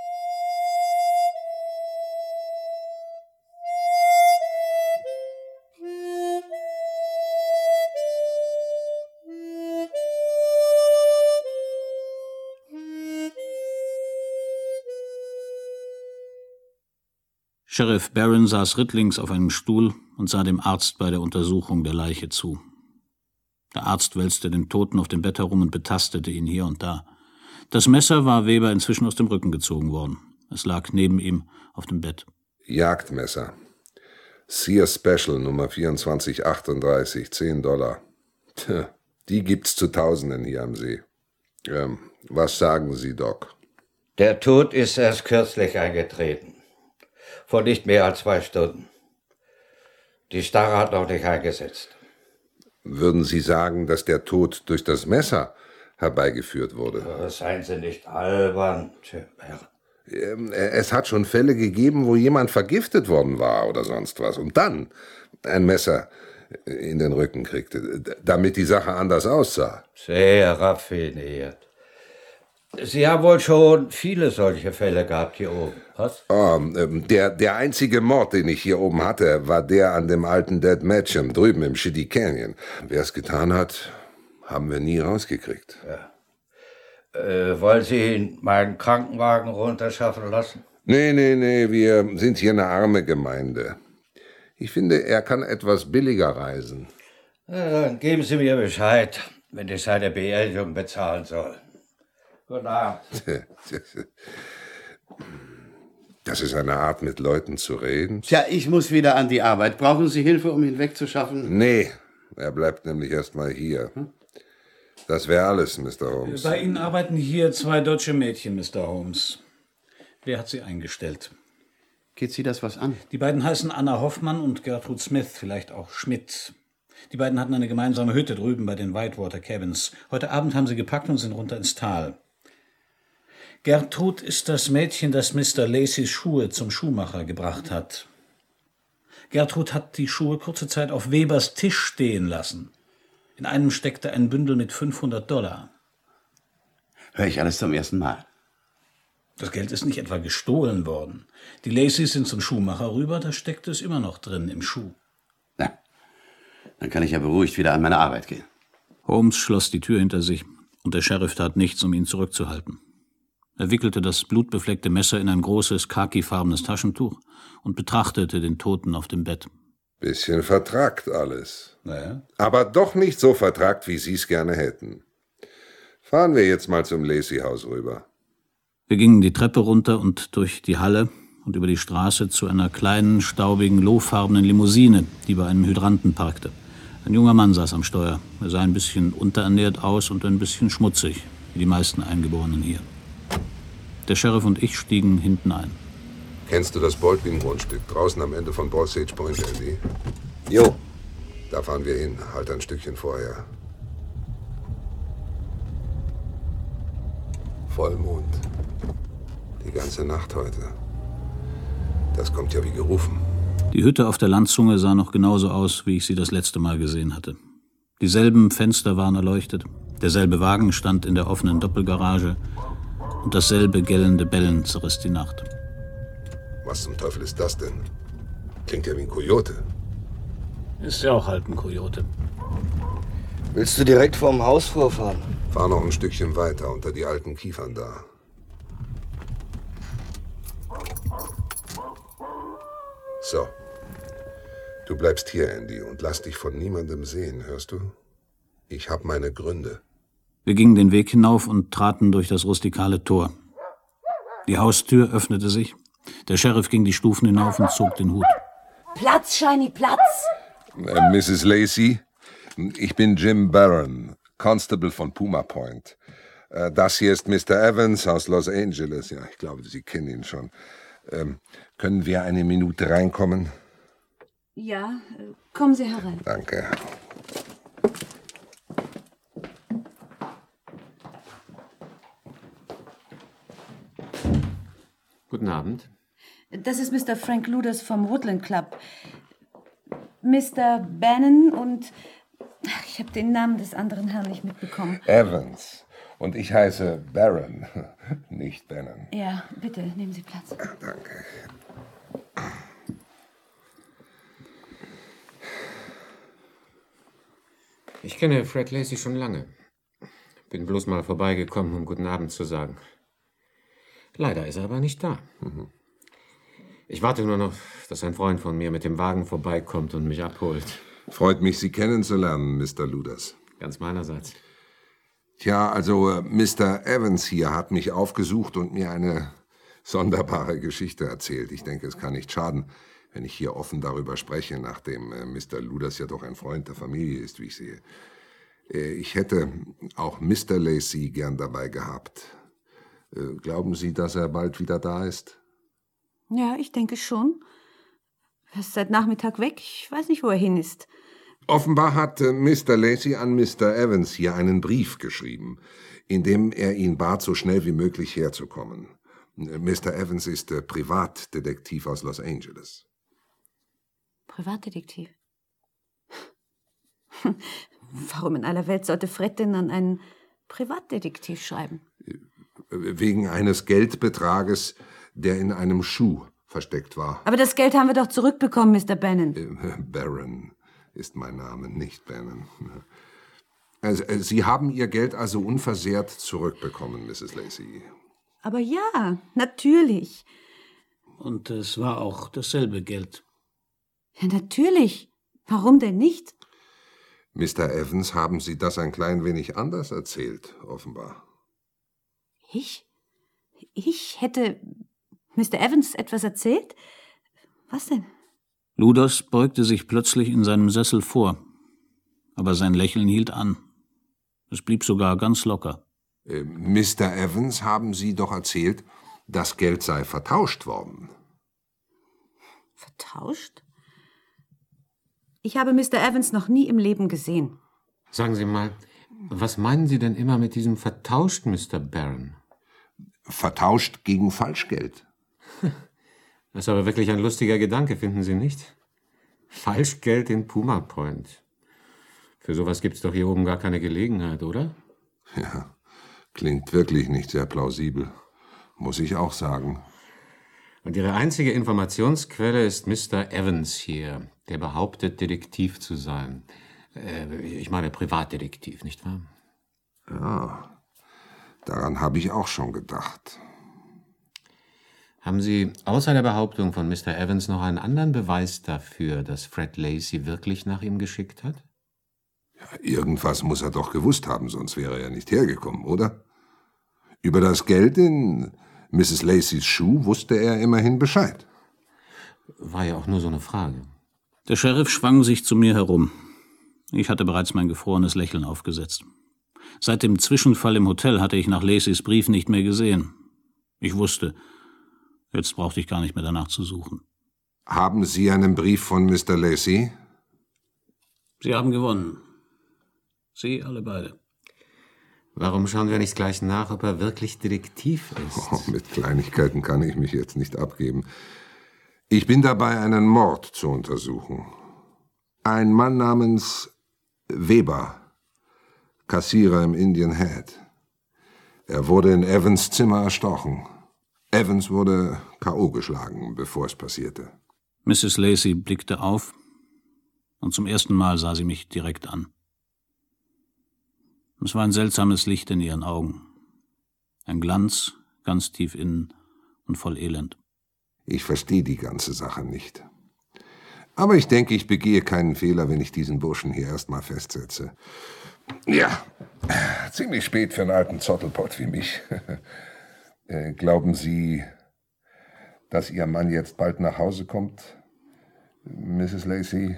Sheriff Barron saß rittlings auf einem Stuhl und sah dem Arzt bei der Untersuchung der Leiche zu. Der Arzt wälzte den Toten auf dem Bett herum und betastete ihn hier und da. Das Messer war Weber inzwischen aus dem Rücken gezogen worden. Es lag neben ihm auf dem Bett. Jagdmesser. Sear Special Nummer vierundzwanzig achtunddreißig, zehn Dollar. Tja, die gibt's zu Tausenden hier am See. Ähm, was sagen Sie, Doc? Der Tod ist erst kürzlich eingetreten. Vor nicht mehr als zwei Stunden. Die Starre hat noch nicht eingesetzt. Würden Sie sagen, dass der Tod durch das Messer herbeigeführt wurde? Seien Sie nicht albern, Herr. Es hat schon Fälle gegeben, wo jemand vergiftet worden war oder sonst was und dann ein Messer in den Rücken kriegte, damit die Sache anders aussah. Sehr raffiniert. Sie haben wohl schon viele solche Fälle gehabt hier oben, was? Oh, der, der einzige Mord, den ich hier oben hatte, war der an dem alten Dead Matcham drüben im Shitty Canyon. Wer es getan hat, haben wir nie rausgekriegt. Ja. Äh, wollen Sie ihn meinen Krankenwagen runterschaffen lassen? Nee, nee, nee, wir sind hier eine arme Gemeinde. Ich finde, er kann etwas billiger reisen. Ja, dann geben Sie mir Bescheid, wenn ich seine Beerdigung bezahlen soll. Guten Abend. Das ist eine Art, mit Leuten zu reden. Tja, ich muss wieder an die Arbeit. Brauchen Sie Hilfe, um ihn wegzuschaffen? Nee, er bleibt nämlich erst mal hier. Das wäre alles, Mister Holmes. Bei Ihnen arbeiten hier zwei deutsche Mädchen, Mister Holmes. Wer hat sie eingestellt? Geht Sie das was an? Die beiden heißen Anna Hoffmann und Gertrud Smith, vielleicht auch Schmidt. Die beiden hatten eine gemeinsame Hütte drüben bei den Whitewater Cabins. Heute Abend haben sie gepackt und sind runter ins Tal. Gertrud ist das Mädchen, das Mister Lacys Schuhe zum Schuhmacher gebracht hat. Gertrud hat die Schuhe kurze Zeit auf Webers Tisch stehen lassen. In einem steckte ein Bündel mit fünfhundert Dollar. Hör ich alles zum ersten Mal. Das Geld ist nicht etwa gestohlen worden. Die Lacys sind zum Schuhmacher rüber, da steckt es immer noch drin im Schuh. Na, dann kann ich ja beruhigt wieder an meine Arbeit gehen. Holmes schloss die Tür hinter sich und der Sheriff tat nichts, um ihn zurückzuhalten. Er wickelte das blutbefleckte Messer in ein großes, khakifarbenes Taschentuch und betrachtete den Toten auf dem Bett. Bisschen vertrackt alles. Naja. Aber doch nicht so vertrackt, wie Sie es gerne hätten. Fahren wir jetzt mal zum Lacey-Haus rüber. Wir gingen die Treppe runter und durch die Halle und über die Straße zu einer kleinen, staubigen, lohfarbenen Limousine, die bei einem Hydranten parkte. Ein junger Mann saß am Steuer. Er sah ein bisschen unterernährt aus und ein bisschen schmutzig, wie die meisten Eingeborenen hier. Der Sheriff und ich stiegen hinten ein. Kennst du das Baldwin-Grundstück draußen am Ende von Osage Point, Andy? Jo. Da fahren wir hin, halt ein Stückchen vorher. Vollmond. Die ganze Nacht heute. Das kommt ja wie gerufen. Die Hütte auf der Landzunge sah noch genauso aus, wie ich sie das letzte Mal gesehen hatte. Dieselben Fenster waren erleuchtet, derselbe Wagen stand in der offenen Doppelgarage und dasselbe gellende Bellen zerriss die Nacht. Was zum Teufel ist das denn? Klingt ja wie ein Kojote. Ist ja auch halb ein Kojote. Willst du direkt vorm Haus vorfahren? Fahr noch ein Stückchen weiter, unter die alten Kiefern da. So. Du bleibst hier, Andy, und lass dich von niemandem sehen, hörst du? Ich hab meine Gründe. Wir gingen den Weg hinauf und traten durch das rustikale Tor. Die Haustür öffnete sich. Der Sheriff ging die Stufen hinauf und zog den Hut. Platz, Shiny, Platz! Äh, Missus Lacey, ich bin Jim Barron, Constable von Puma Point. Äh, das hier ist Mister Evans aus Los Angeles. Ja, ich glaube, Sie kennen ihn schon. Ähm, können wir eine Minute reinkommen? Ja, kommen Sie herein. Danke. Guten Abend. Das ist Mister Frank Luders vom Woodland Club. Mister Bannon und... Ach, ich habe den Namen des anderen Herrn nicht mitbekommen. Evans. Und ich heiße Barron, nicht Bannon. Ja, bitte, nehmen Sie Platz. Danke. Ich kenne Fred Lacey schon lange. Bin bloß mal vorbeigekommen, um guten Abend zu sagen. Leider ist er aber nicht da. Mhm. Ich warte nur noch, dass ein Freund von mir mit dem Wagen vorbeikommt und mich abholt. Freut mich, Sie kennenzulernen, Mister Luders. Ganz meinerseits. Tja, also Mister Evans hier hat mich aufgesucht und mir eine sonderbare Geschichte erzählt. Ich denke, es kann nicht schaden, wenn ich hier offen darüber spreche, nachdem Mister Luders ja doch ein Freund der Familie ist, wie ich sehe. Ich hätte auch Mister Lacey gern dabei gehabt. Glauben Sie, dass er bald wieder da ist? Ja, ich denke schon. Er ist seit Nachmittag weg. Ich weiß nicht, wo er hin ist. Offenbar hat Mister Lacey an Mister Evans hier einen Brief geschrieben, in dem er ihn bat, so schnell wie möglich herzukommen. Mister Evans ist äh, Privatdetektiv aus Los Angeles. Privatdetektiv? Warum in aller Welt sollte Fred denn an einen Privatdetektiv schreiben? Wegen eines Geldbetrages, der in einem Schuh versteckt war. Aber das Geld haben wir doch zurückbekommen, Mister Bannon. Äh, Baron ist mein Name, nicht Bannon. Also, äh, Sie haben Ihr Geld also unversehrt zurückbekommen, Misses Lacey. Aber ja, natürlich. Und es war auch dasselbe Geld. Ja, natürlich. Warum denn nicht? Mister Evans haben Sie das ein klein wenig anders erzählt, offenbar. Ich? Ich hätte Mister Evans etwas erzählt? Was denn? Luders beugte sich plötzlich in seinem Sessel vor. Aber sein Lächeln hielt an. Es blieb sogar ganz locker. Äh, Mister Evans haben Sie doch erzählt, das Geld sei vertauscht worden. Vertauscht? Ich habe Mister Evans noch nie im Leben gesehen. Sagen Sie mal, was meinen Sie denn immer mit diesem vertauscht, Mister Barron? Vertauscht gegen Falschgeld. Das ist aber wirklich ein lustiger Gedanke, finden Sie nicht? Falschgeld in Puma Point. Für sowas gibt's doch hier oben gar keine Gelegenheit, oder? Ja, klingt wirklich nicht sehr plausibel. Muss ich auch sagen. Und Ihre einzige Informationsquelle ist Mister Evans hier, der behauptet, Detektiv zu sein. Äh, ich meine Privatdetektiv, nicht wahr? Ja, daran habe ich auch schon gedacht. Haben Sie außer der Behauptung von Mister Evans noch einen anderen Beweis dafür, dass Fred Lacey wirklich nach ihm geschickt hat? Ja, irgendwas muss er doch gewusst haben, sonst wäre er ja nicht hergekommen, oder? Über das Geld in Misses Laceys Schuh wusste er immerhin Bescheid. War ja auch nur so eine Frage. Der Sheriff schwang sich zu mir herum. Ich hatte bereits mein gefrorenes Lächeln aufgesetzt. Seit dem Zwischenfall im Hotel hatte ich nach Laceys Brief nicht mehr gesehen. Ich wusste, jetzt brauchte ich gar nicht mehr danach zu suchen. Haben Sie einen Brief von Mister Lacey? Sie haben gewonnen. Sie alle beide. Warum schauen wir nicht gleich nach, ob er wirklich Detektiv ist? Oh, mit Kleinigkeiten kann ich mich jetzt nicht abgeben. Ich bin dabei, einen Mord zu untersuchen. Ein Mann namens Weber, Kassierer im Indian Head. Er wurde in Evans' Zimmer erstochen. Evans wurde K O geschlagen, bevor es passierte. Misses Lacey blickte auf und zum ersten Mal sah sie mich direkt an. Es war ein seltsames Licht in ihren Augen. Ein Glanz, ganz tief innen und voll Elend. Ich verstehe die ganze Sache nicht. Aber ich denke, ich begehe keinen Fehler, wenn ich diesen Burschen hier erstmal festsetze. Ja, ziemlich spät für einen alten Zottelpott wie mich. äh, glauben Sie, dass Ihr Mann jetzt bald nach Hause kommt, Misses Lacey?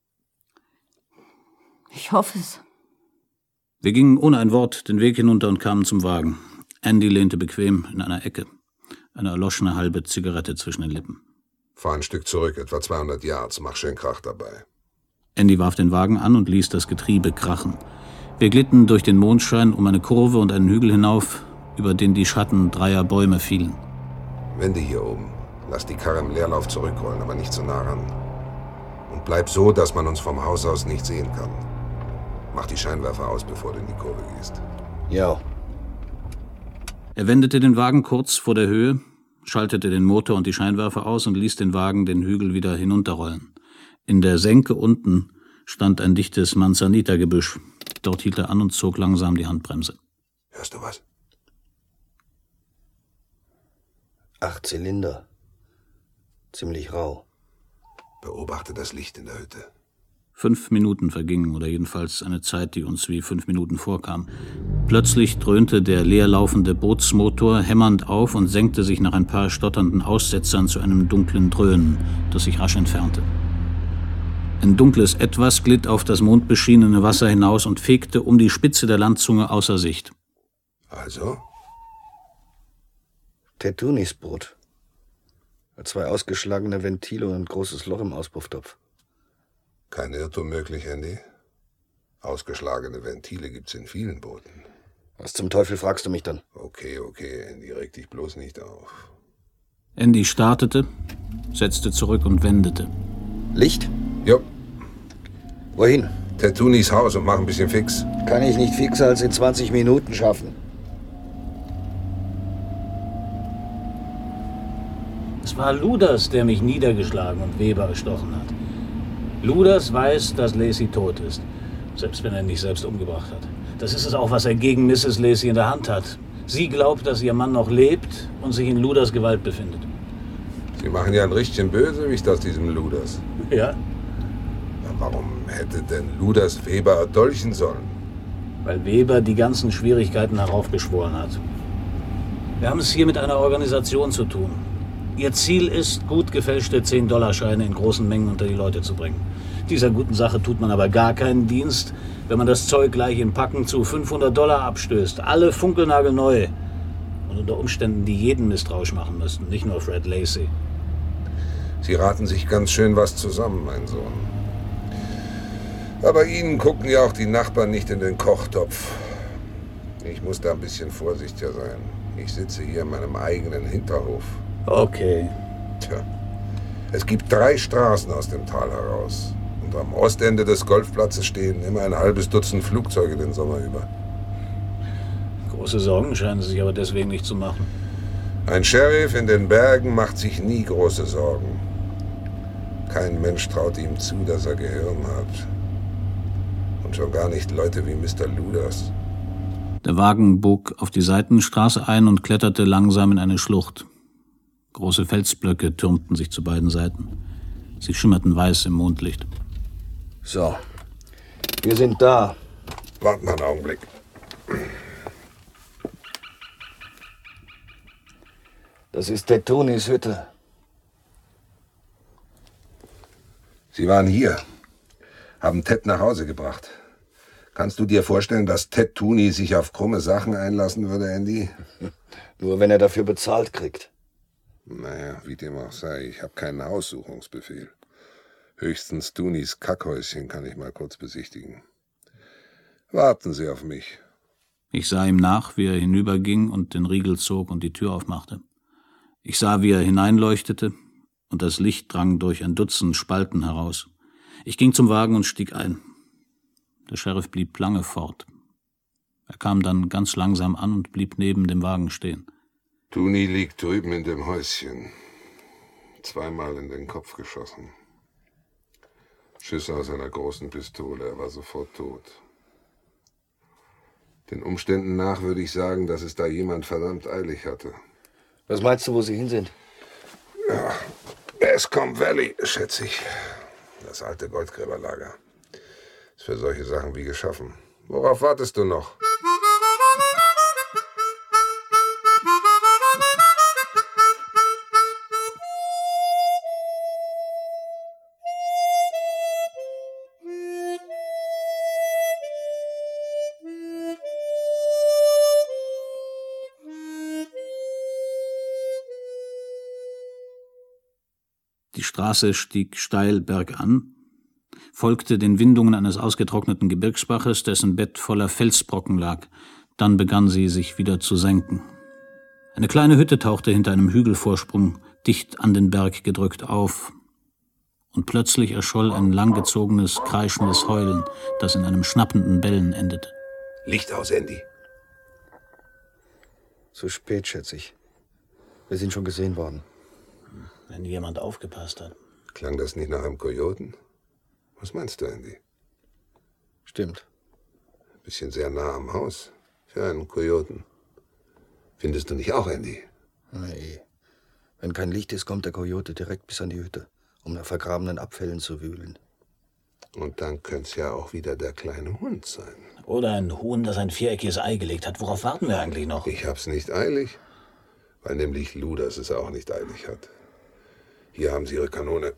Ich hoffe es. Wir gingen ohne ein Wort den Weg hinunter und kamen zum Wagen. Andy lehnte bequem in einer Ecke, eine erloschene halbe Zigarette zwischen den Lippen. Fahr ein Stück zurück, etwa zweihundert Yards, mach schön Krach dabei. Andy warf den Wagen an und ließ das Getriebe krachen. Wir glitten durch den Mondschein um eine Kurve und einen Hügel hinauf, über den die Schatten dreier Bäume fielen. Wende hier oben. Lass die Karre im Leerlauf zurückrollen, aber nicht zu nah ran. Und bleib so, dass man uns vom Haus aus nicht sehen kann. Mach die Scheinwerfer aus, bevor du in die Kurve gehst. Ja. Er wendete den Wagen kurz vor der Höhe, schaltete den Motor und die Scheinwerfer aus und ließ den Wagen den Hügel wieder hinunterrollen. In der Senke unten stand ein dichtes Manzanita-Gebüsch. Dort hielt er an und zog langsam die Handbremse. Hörst du was? Acht Zylinder. Ziemlich rau. Beobachte das Licht in der Hütte. Fünf Minuten vergingen, oder jedenfalls eine Zeit, die uns wie fünf Minuten vorkam. Plötzlich dröhnte der leerlaufende Bootsmotor hämmernd auf und senkte sich nach ein paar stotternden Aussetzern zu einem dunklen Dröhnen, das sich rasch entfernte. Ein dunkles Etwas glitt auf das mondbeschienene Wasser hinaus und fegte um die Spitze der Landzunge außer Sicht. Also? Tetunis-Boot. Zwei ausgeschlagene Ventile und ein großes Loch im Auspufftopf. Kein Irrtum möglich, Andy. Ausgeschlagene Ventile gibt's in vielen Booten. Was zum Teufel fragst du mich dann? Okay, okay, Andy, reg dich bloß nicht auf. Andy startete, setzte zurück und wendete. Licht? Jo. Wohin? Tettunis Haus und mach ein bisschen fix. Kann ich nicht fixer als in zwanzig Minuten schaffen. Es war Luders, der mich niedergeschlagen und Weber erstochen hat. Luders weiß, dass Lacey tot ist, selbst wenn er ihn nicht selbst umgebracht hat. Das ist es auch, was er gegen Misses Lacey in der Hand hat. Sie glaubt, dass ihr Mann noch lebt und sich in Luders Gewalt befindet. Sie machen ja ein richtigen Bösewicht aus diesem Luders. Ja? Warum hätte denn Luders Weber erdolchen sollen? Weil Weber die ganzen Schwierigkeiten heraufbeschworen hat. Wir haben es hier mit einer Organisation zu tun. Ihr Ziel ist, gut gefälschte zehn-Dollar-Scheine in großen Mengen unter die Leute zu bringen. Dieser guten Sache tut man aber gar keinen Dienst, wenn man das Zeug gleich in Packen zu fünfhundert Dollar abstößt. Alle funkelnagelneu. Und unter Umständen, die jeden misstrauisch machen müssten, nicht nur Fred Lacey. Sie raten sich ganz schön was zusammen, mein Sohn. Aber Ihnen gucken ja auch die Nachbarn nicht in den Kochtopf. Ich muss da ein bisschen vorsichtiger sein. Ich sitze hier in meinem eigenen Hinterhof. Okay. Tja, es gibt drei Straßen aus dem Tal heraus. Und am Ostende des Golfplatzes stehen immer ein halbes Dutzend Flugzeuge den Sommer über. Große Sorgen scheinen Sie sich aber deswegen nicht zu machen. Ein Sheriff in den Bergen macht sich nie große Sorgen. Kein Mensch traut ihm zu, dass er Gehirn hat. Und schon gar nicht Leute wie Mister Luders. Der Wagen bog auf die Seitenstraße ein und kletterte langsam in eine Schlucht. Große Felsblöcke türmten sich zu beiden Seiten. Sie schimmerten weiß im Mondlicht. So, wir sind da. Warten mal einen Augenblick. Das ist Tettunis Hütte. Sie waren hier, haben Ted nach Hause gebracht. Kannst du dir vorstellen, dass Ted Tooney sich auf krumme Sachen einlassen würde, Andy? Nur wenn er dafür bezahlt kriegt. Naja, wie dem auch sei, ich habe keinen Haussuchungsbefehl. Höchstens Tooneys Kackhäuschen kann ich mal kurz besichtigen. Warten Sie auf mich. Ich sah ihm nach, wie er hinüberging und den Riegel zog und die Tür aufmachte. Ich sah, wie er hineinleuchtete, und das Licht drang durch ein Dutzend Spalten heraus. Ich ging zum Wagen und stieg ein. Der Sheriff blieb lange fort. Er kam dann ganz langsam an und blieb neben dem Wagen stehen. Tooney liegt drüben in dem Häuschen. Zweimal in den Kopf geschossen. Schüsse aus einer großen Pistole, er war sofort tot. Den Umständen nach würde ich sagen, dass es da jemand verdammt eilig hatte. Was meinst du, wo sie hin sind? Ja, Bascom Valley, schätze ich. Das alte Goldgräberlager. Ist für solche Sachen wie geschaffen. Worauf wartest du noch? Die Straße stieg steil bergan, folgte den Windungen eines ausgetrockneten Gebirgsbaches, dessen Bett voller Felsbrocken lag. Dann begann sie, sich wieder zu senken. Eine kleine Hütte tauchte hinter einem Hügelvorsprung dicht an den Berg gedrückt auf. Und plötzlich erscholl ein langgezogenes, kreischendes Heulen, das in einem schnappenden Bellen endete. Licht aus, Andy. Zu spät, schätze ich. Wir sind schon gesehen worden. Wenn jemand aufgepasst hat. Klang das nicht nach einem Kojoten? Was meinst du, Andy? Stimmt. Bisschen sehr nah am Haus für einen Kojoten. Findest du nicht auch, Andy? Nee. Wenn kein Licht ist, kommt der Kojote direkt bis an die Hütte, um nach vergrabenen Abfällen zu wühlen. Und dann könnte es ja auch wieder der kleine Hund sein. Oder ein Huhn, das ein viereckiges Ei gelegt hat. Worauf warten wir eigentlich noch? Ich hab's nicht eilig, weil nämlich Luders es auch nicht eilig hat. Hier haben Sie Ihre Kanone.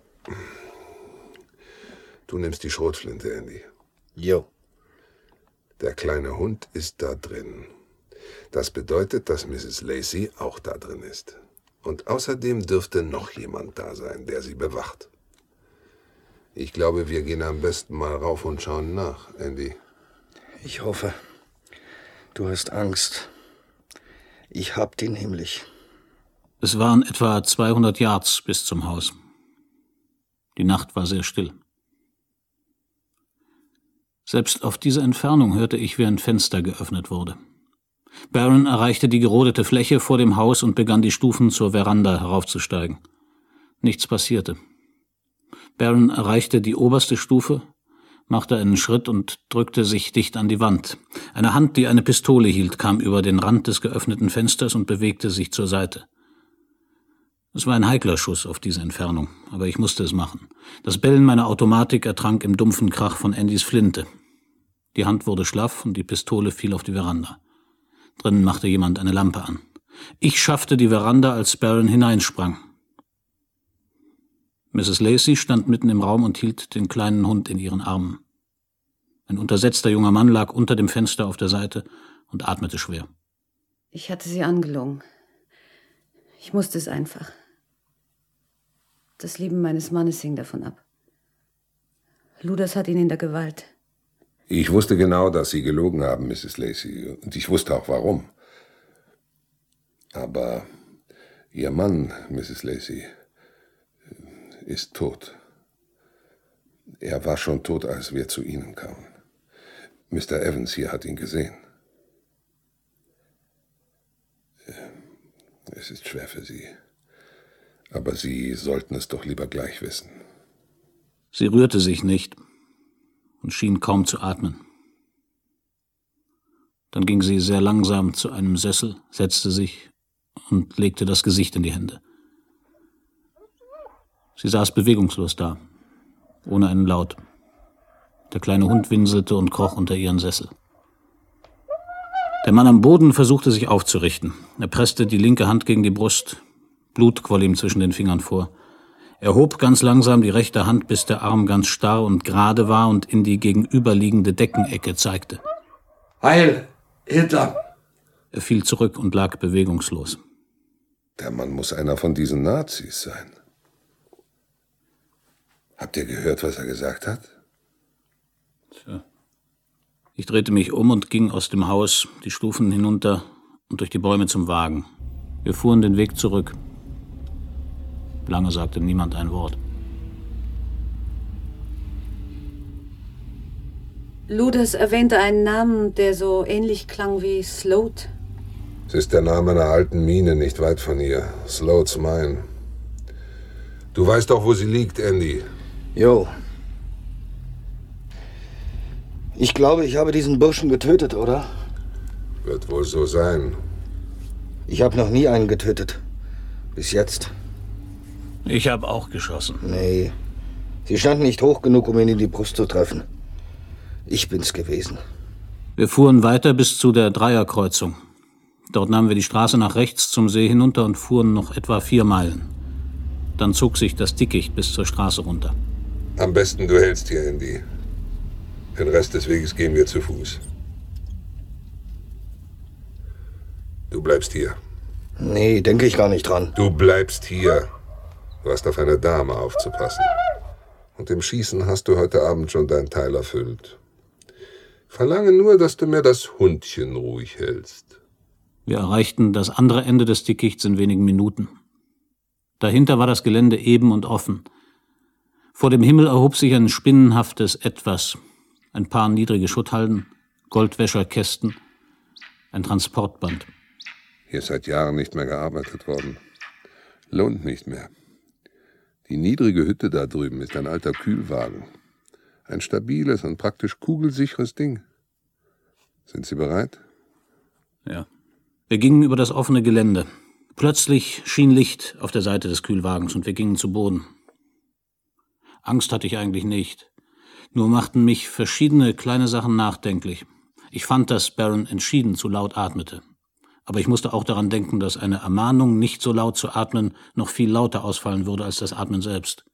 Du nimmst die Schrotflinte, Andy. Jo. Der kleine Hund ist da drin. Das bedeutet, dass Misses Lacey auch da drin ist. Und außerdem dürfte noch jemand da sein, der sie bewacht. Ich glaube, wir gehen am besten mal rauf und schauen nach, Andy. Ich hoffe. Du hast Angst. Ich hab die nämlich. Es waren etwa zweihundert Yards bis zum Haus. Die Nacht war sehr still. Selbst auf dieser Entfernung hörte ich, wie ein Fenster geöffnet wurde. Barron erreichte die gerodete Fläche vor dem Haus und begann die Stufen zur Veranda heraufzusteigen. Nichts passierte. Barron erreichte die oberste Stufe, machte einen Schritt und drückte sich dicht an die Wand. Eine Hand, die eine Pistole hielt, kam über den Rand des geöffneten Fensters und bewegte sich zur Seite. Es war ein heikler Schuss auf diese Entfernung, aber ich musste es machen. Das Bellen meiner Automatik ertrank im dumpfen Krach von Andys Flinte. Die Hand wurde schlaff und die Pistole fiel auf die Veranda. Drinnen machte jemand eine Lampe an. Ich schaffte die Veranda, als Barron hineinsprang. Misses Lacey stand mitten im Raum und hielt den kleinen Hund in ihren Armen. Ein untersetzter junger Mann lag unter dem Fenster auf der Seite und atmete schwer. Ich hatte sie angelogen. Ich musste es einfach. Das Leben meines Mannes hing davon ab. Ludas hat ihn in der Gewalt. Ich wusste genau, dass Sie gelogen haben, Misses Lacey. Und ich wusste auch, warum. Aber Ihr Mann, Misses Lacey, ist tot. Er war schon tot, als wir zu Ihnen kamen. Mister Evans hier hat ihn gesehen. Es ist schwer für Sie. Aber Sie sollten es doch lieber gleich wissen. Sie rührte sich nicht und schien kaum zu atmen. Dann ging sie sehr langsam zu einem Sessel, setzte sich und legte das Gesicht in die Hände. Sie saß bewegungslos da, ohne einen Laut. Der kleine Hund winselte und kroch unter ihren Sessel. Der Mann am Boden versuchte sich aufzurichten. Er presste die linke Hand gegen die Brust. Blut quoll ihm zwischen den Fingern vor. Er hob ganz langsam die rechte Hand, bis der Arm ganz starr und gerade war und in die gegenüberliegende Deckenecke zeigte. Heil! Hitler! Er fiel zurück und lag bewegungslos. Der Mann muss einer von diesen Nazis sein. Habt ihr gehört, was er gesagt hat? Tja. Ich drehte mich um und ging aus dem Haus, die Stufen hinunter und durch die Bäume zum Wagen. Wir fuhren den Weg zurück. Lange sagte niemand ein Wort. Ludas erwähnte einen Namen, der so ähnlich klang wie Sloat. Es ist der Name einer alten Mine nicht weit von hier. Sloat's Mine. Du weißt doch, wo sie liegt, Andy. Jo. Ich glaube, ich habe diesen Burschen getötet, oder? Wird wohl so sein. Ich habe noch nie einen getötet. Bis jetzt. Ich habe auch geschossen. Nee. Sie standen nicht hoch genug, um ihn in die Brust zu treffen. Ich bin's gewesen. Wir fuhren weiter bis zu der Dreierkreuzung. Dort nahmen wir die Straße nach rechts zum See hinunter und fuhren noch etwa vier Meilen. Dann zog sich das Dickicht bis zur Straße runter. Am besten du hältst hier, Andy. Den Rest des Weges gehen wir zu Fuß. Du bleibst hier. Nee, denke ich gar nicht dran. Du bleibst hier. Du hast auf eine Dame aufzupassen. Und im Schießen hast du heute Abend schon dein Teil erfüllt. Verlange nur, dass du mir das Hundchen ruhig hältst. Wir erreichten das andere Ende des Dickichts in wenigen Minuten. Dahinter war das Gelände eben und offen. Vor dem Himmel erhob sich ein spinnenhaftes Etwas. Ein paar niedrige Schutthalden, Goldwäscherkästen, ein Transportband. Hier ist seit Jahren nicht mehr gearbeitet worden. Lohnt nicht mehr. Die niedrige Hütte da drüben ist ein alter Kühlwagen. Ein stabiles und praktisch kugelsicheres Ding. Sind Sie bereit? Ja. Wir gingen über das offene Gelände. Plötzlich schien Licht auf der Seite des Kühlwagens und wir gingen zu Boden. Angst hatte ich eigentlich nicht. Nur machten mich verschiedene kleine Sachen nachdenklich. Ich fand, dass Barron entschieden zu laut atmete. Aber ich musste auch daran denken, dass eine Ermahnung, nicht so laut zu atmen, noch viel lauter ausfallen würde als das Atmen selbst.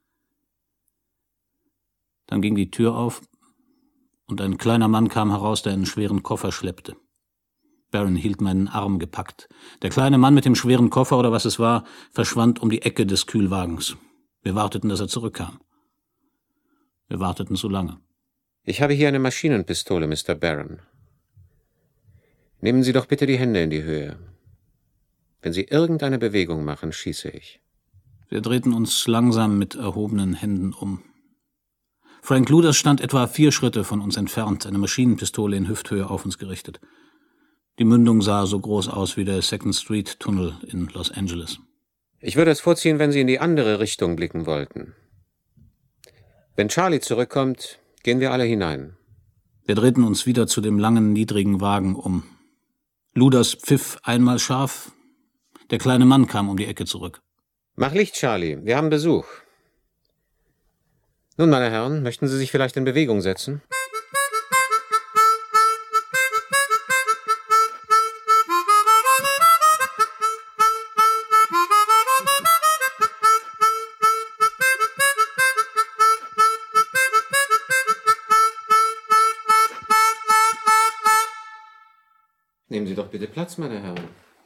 Dann ging die Tür auf und ein kleiner Mann kam heraus, der einen schweren Koffer schleppte. Barron hielt meinen Arm gepackt. Der kleine Mann mit dem schweren Koffer oder was es war, verschwand um die Ecke des Kühlwagens. Wir warteten, dass er zurückkam. Wir warteten zu lange. Ich habe hier eine Maschinenpistole, Mister Barron. Nehmen Sie doch bitte die Hände in die Höhe. Wenn Sie irgendeine Bewegung machen, schieße ich. Wir drehten uns langsam mit erhobenen Händen um. Frank Luders stand etwa vier Schritte von uns entfernt, eine Maschinenpistole in Hüfthöhe auf uns gerichtet. Die Mündung sah so groß aus wie der Second Street Tunnel in Los Angeles. Ich würde es vorziehen, wenn Sie in die andere Richtung blicken wollten. Wenn Charlie zurückkommt, gehen wir alle hinein. Wir drehten uns wieder zu dem langen, niedrigen Wagen um. Luders pfiff einmal scharf. Der kleine Mann kam um die Ecke zurück. Mach Licht, Charlie. Wir haben Besuch. Nun, meine Herren, möchten Sie sich vielleicht in Bewegung setzen? Nehmen Sie doch bitte Platz, meine Herren.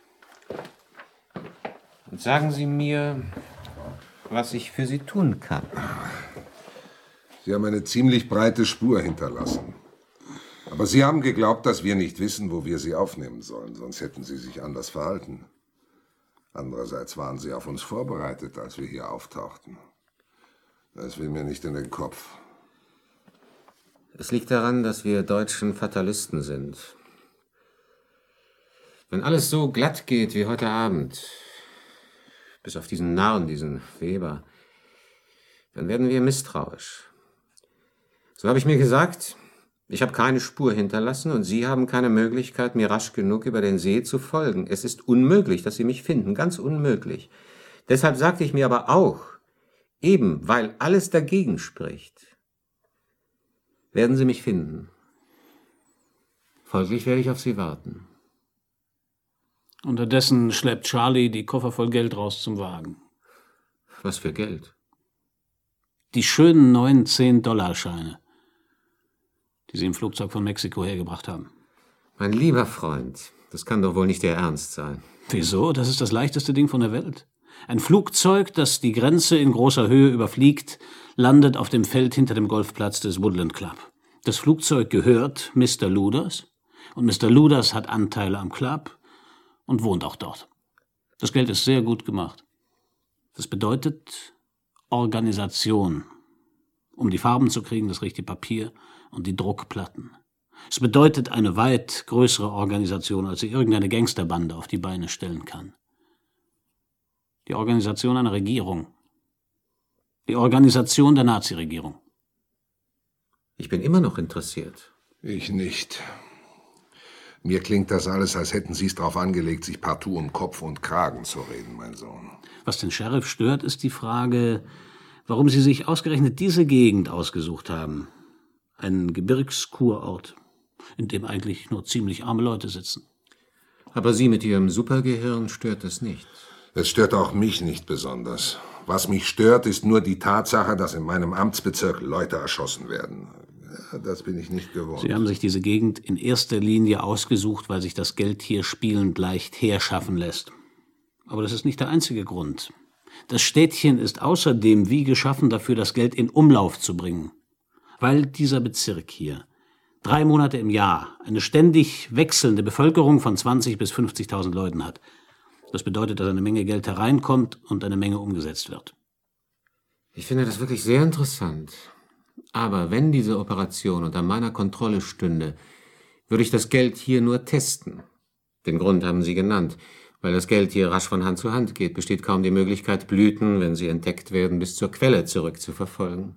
Und sagen Sie mir, was ich für Sie tun kann. Sie haben eine ziemlich breite Spur hinterlassen. Aber Sie haben geglaubt, dass wir nicht wissen, wo wir Sie aufnehmen sollen, sonst hätten Sie sich anders verhalten. Andererseits waren Sie auf uns vorbereitet, als wir hier auftauchten. Das will mir nicht in den Kopf. Es liegt daran, dass wir Deutschen Fatalisten sind. Wenn alles so glatt geht wie heute Abend, bis auf diesen Narren, diesen Weber, dann werden wir misstrauisch. So habe ich mir gesagt, ich habe keine Spur hinterlassen und Sie haben keine Möglichkeit, mir rasch genug über den See zu folgen. Es ist unmöglich, dass Sie mich finden, ganz unmöglich. Deshalb sagte ich mir aber auch, eben weil alles dagegen spricht, werden Sie mich finden. Folglich werde ich auf Sie warten. Unterdessen schleppt Charlie die Koffer voll Geld raus zum Wagen. Was für Geld? Die schönen neuen zehn-Dollar-Scheine, die Sie im Flugzeug von Mexiko hergebracht haben. Mein lieber Freund, das kann doch wohl nicht Ihr Ernst sein. Wieso? Das ist das leichteste Ding von der Welt. Ein Flugzeug, das die Grenze in großer Höhe überfliegt, landet auf dem Feld hinter dem Golfplatz des Woodland Club. Das Flugzeug gehört Mister Luders und Mister Luders hat Anteile am Club und wohnt auch dort. Das Geld ist sehr gut gemacht. Das bedeutet Organisation. Um die Farben zu kriegen, das richtige Papier und die Druckplatten. Es bedeutet eine weit größere Organisation, als sie irgendeine Gangsterbande auf die Beine stellen kann. Die Organisation einer Regierung. Die Organisation der Nazi-Regierung. Ich bin immer noch interessiert. Ich nicht. Mir klingt das alles, als hätten Sie es darauf angelegt, sich partout um Kopf und Kragen zu reden, mein Sohn. Was den Sheriff stört, ist die Frage, warum Sie sich ausgerechnet diese Gegend ausgesucht haben. Ein Gebirgskurort, in dem eigentlich nur ziemlich arme Leute sitzen. Aber Sie mit Ihrem Supergehirn stört es nicht. Es stört auch mich nicht besonders. Was mich stört, ist nur die Tatsache, dass in meinem Amtsbezirk Leute erschossen werden. Das bin ich nicht gewohnt. Sie haben sich diese Gegend in erster Linie ausgesucht, weil sich das Geld hier spielend leicht herschaffen lässt. Aber das ist nicht der einzige Grund. Das Städtchen ist außerdem wie geschaffen dafür, das Geld in Umlauf zu bringen. Weil dieser Bezirk hier drei Monate im Jahr eine ständig wechselnde Bevölkerung von zwanzigtausend bis fünfzigtausend Leuten hat. Das bedeutet, dass eine Menge Geld hereinkommt und eine Menge umgesetzt wird. Ich finde das wirklich sehr interessant. Aber wenn diese Operation unter meiner Kontrolle stünde, würde ich das Geld hier nur testen. Den Grund haben Sie genannt. Weil das Geld hier rasch von Hand zu Hand geht, besteht kaum die Möglichkeit, Blüten, wenn sie entdeckt werden, bis zur Quelle zurückzuverfolgen.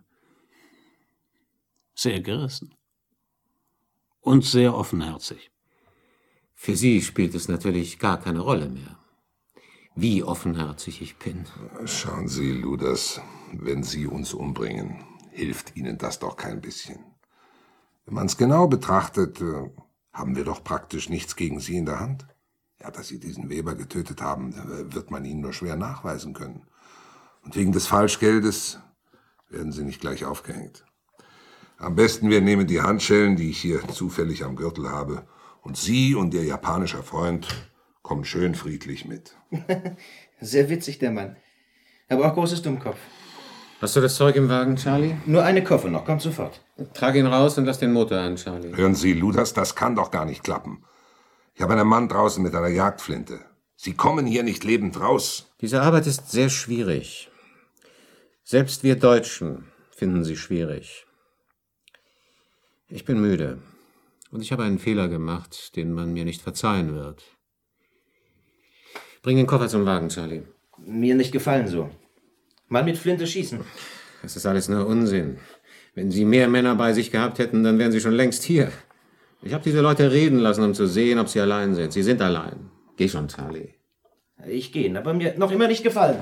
Sehr gerissen. Und sehr offenherzig. Für Sie spielt es natürlich gar keine Rolle mehr, wie offenherzig ich bin. Schauen Sie, Luders, wenn Sie uns umbringen, hilft Ihnen das doch kein bisschen. Wenn man es genau betrachtet, haben wir doch praktisch nichts gegen Sie in der Hand. Ja, dass Sie diesen Weber getötet haben, wird man Ihnen nur schwer nachweisen können. Und wegen des Falschgeldes werden Sie nicht gleich aufgehängt. Am besten, wir nehmen die Handschellen, die ich hier zufällig am Gürtel habe, und Sie und Ihr japanischer Freund kommen schön friedlich mit. Sehr witzig, der Mann. Aber auch großes Dummkopf. Hast du das Zeug im Wagen, Charlie? Nur eine Koffer noch, kommt sofort. Trag ihn raus und lass den Motor an, Charlie. Hören Sie, Luders, das kann doch gar nicht klappen. Ich habe einen Mann draußen mit einer Jagdflinte. Sie kommen hier nicht lebend raus. Diese Arbeit ist sehr schwierig. Selbst wir Deutschen finden sie schwierig. Ich bin müde. Und ich habe einen Fehler gemacht, den man mir nicht verzeihen wird. Bring den Koffer zum Wagen, Charlie. Mir nicht gefallen so. Mal mit Flinte schießen. Das ist alles nur Unsinn. Wenn Sie mehr Männer bei sich gehabt hätten, dann wären Sie schon längst hier. Ich habe diese Leute reden lassen, um zu sehen, ob sie allein sind. Sie sind allein. Geh schon, Charlie. Ich gehe, aber mir noch immer nicht gefallen.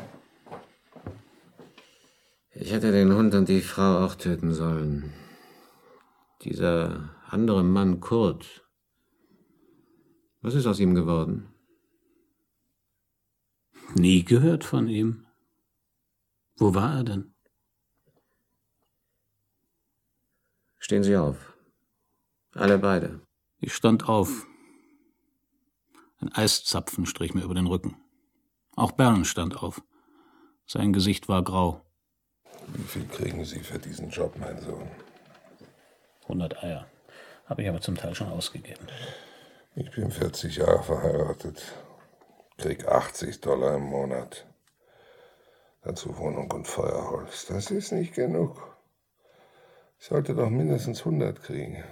Ich hätte den Hund und die Frau auch töten sollen. Dieser andere Mann, Kurt. Was ist aus ihm geworden? Nie gehört von ihm. Wo war er denn? Stehen Sie auf. Alle beide. Ich stand auf. Ein Eiszapfen strich mir über den Rücken. Auch Bern stand auf. Sein Gesicht war grau. Wie viel kriegen Sie für diesen Job, mein Sohn? hundert Eier. Habe ich aber zum Teil schon ausgegeben. Ich bin vierzig Jahre verheiratet. Krieg achtzig Dollar im Monat. Dazu Wohnung und Feuerholz. Das ist nicht genug. Ich sollte doch mindestens hundert kriegen.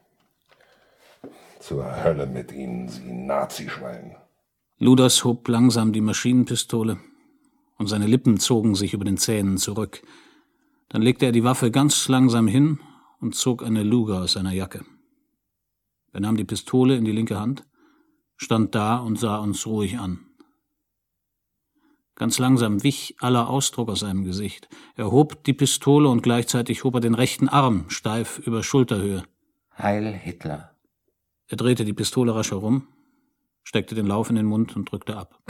Zur Hölle mit Ihnen, Sie Nazischwein. Luders hob langsam die Maschinenpistole und seine Lippen zogen sich über den Zähnen zurück. Dann legte er die Waffe ganz langsam hin und zog eine Luger aus seiner Jacke. Er nahm die Pistole in die linke Hand, stand da und sah uns ruhig an. Ganz langsam wich aller Ausdruck aus seinem Gesicht. Er hob die Pistole und gleichzeitig hob er den rechten Arm steif über Schulterhöhe. Heil Hitler. Er drehte die Pistole rasch herum, steckte den Lauf in den Mund und drückte ab.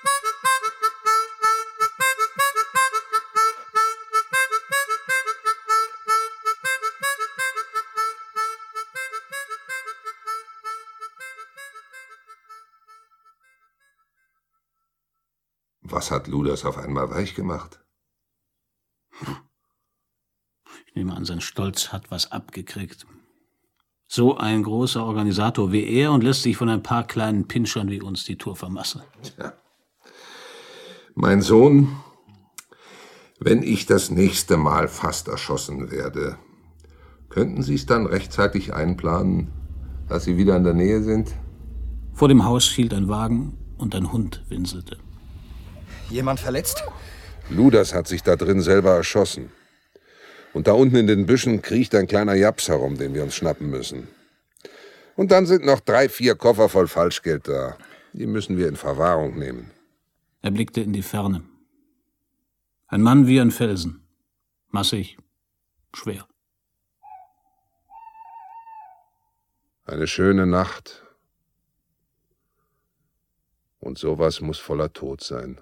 Was hat Luders auf einmal weich gemacht? Ich nehme an, sein Stolz hat was abgekriegt. So ein großer Organisator wie er und lässt sich von ein paar kleinen Pinschern wie uns die Tour vermasseln. Tja. Mein Sohn, wenn ich das nächste Mal fast erschossen werde, könnten Sie es dann rechtzeitig einplanen, dass Sie wieder in der Nähe sind? Vor dem Haus hielt ein Wagen und ein Hund winselte. Jemand verletzt? Luders hat sich da drin selber erschossen. Und da unten in den Büschen kriecht ein kleiner Japs herum, den wir uns schnappen müssen. Und dann sind noch drei, vier Koffer voll Falschgeld da. Die müssen wir in Verwahrung nehmen. Er blickte in die Ferne. Ein Mann wie ein Felsen. Massig, schwer. Eine schöne Nacht. Und sowas muss voller Tod sein.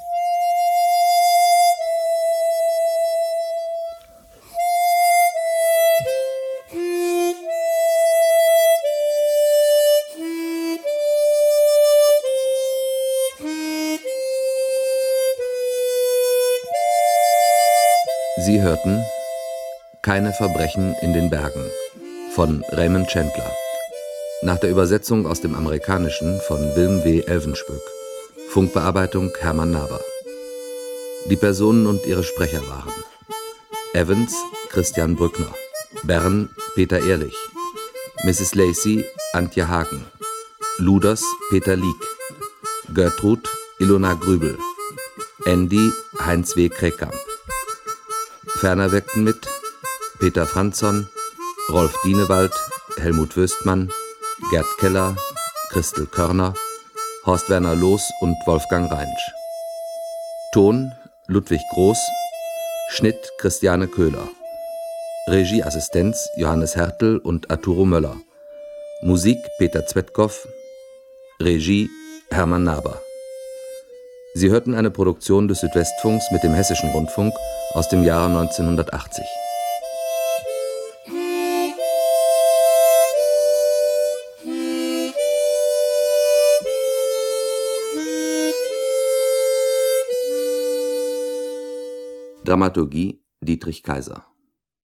Sie hörten Keine Verbrechen in den Bergen von Raymond Chandler. Nach der Übersetzung aus dem Amerikanischen von Wilm W. Elvenspöck. Funkbearbeitung Hermann Naber. Die Personen und ihre Sprecher waren Evans Christian Brückner, Bern Peter Ehrlich, Misses Lacey Antje Hagen, Luders Peter Lieck, Gertrud Ilona Grübel, Andy Heinz W. Krekamp. Ferner wirkten mit Peter Franzon, Rolf Dienewald, Helmut Wöstmann, Gerd Keller, Christel Körner, Horst Werner Loos und Wolfgang Reinsch. Ton Ludwig Groß, Schnitt Christiane Köhler. Regieassistenz Johannes Hertel und Arturo Möller. Musik Peter Zwetkow. Regie Hermann Naber. Sie hörten eine Produktion des Südwestfunks mit dem Hessischen Rundfunk aus dem Jahre neunzehnhundertachtzig. Dramaturgie Dietrich Kaiser.